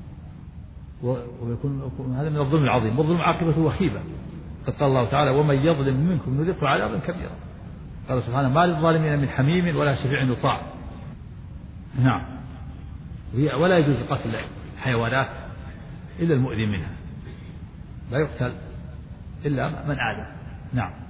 [SPEAKER 2] ويكون هذا من الظلم العظيم والظلم عاقبته وخيبة. قد قال الله تعالى ومن يظلم منكم نذقه عذابا كبيرا. قال سبحانه ما للظالمين من حميم ولا شفيع يطاع. نعم. ولا يجوز قتل الحيوانات إلا المؤذي منها لا يقتل إلا من عادى. نعم.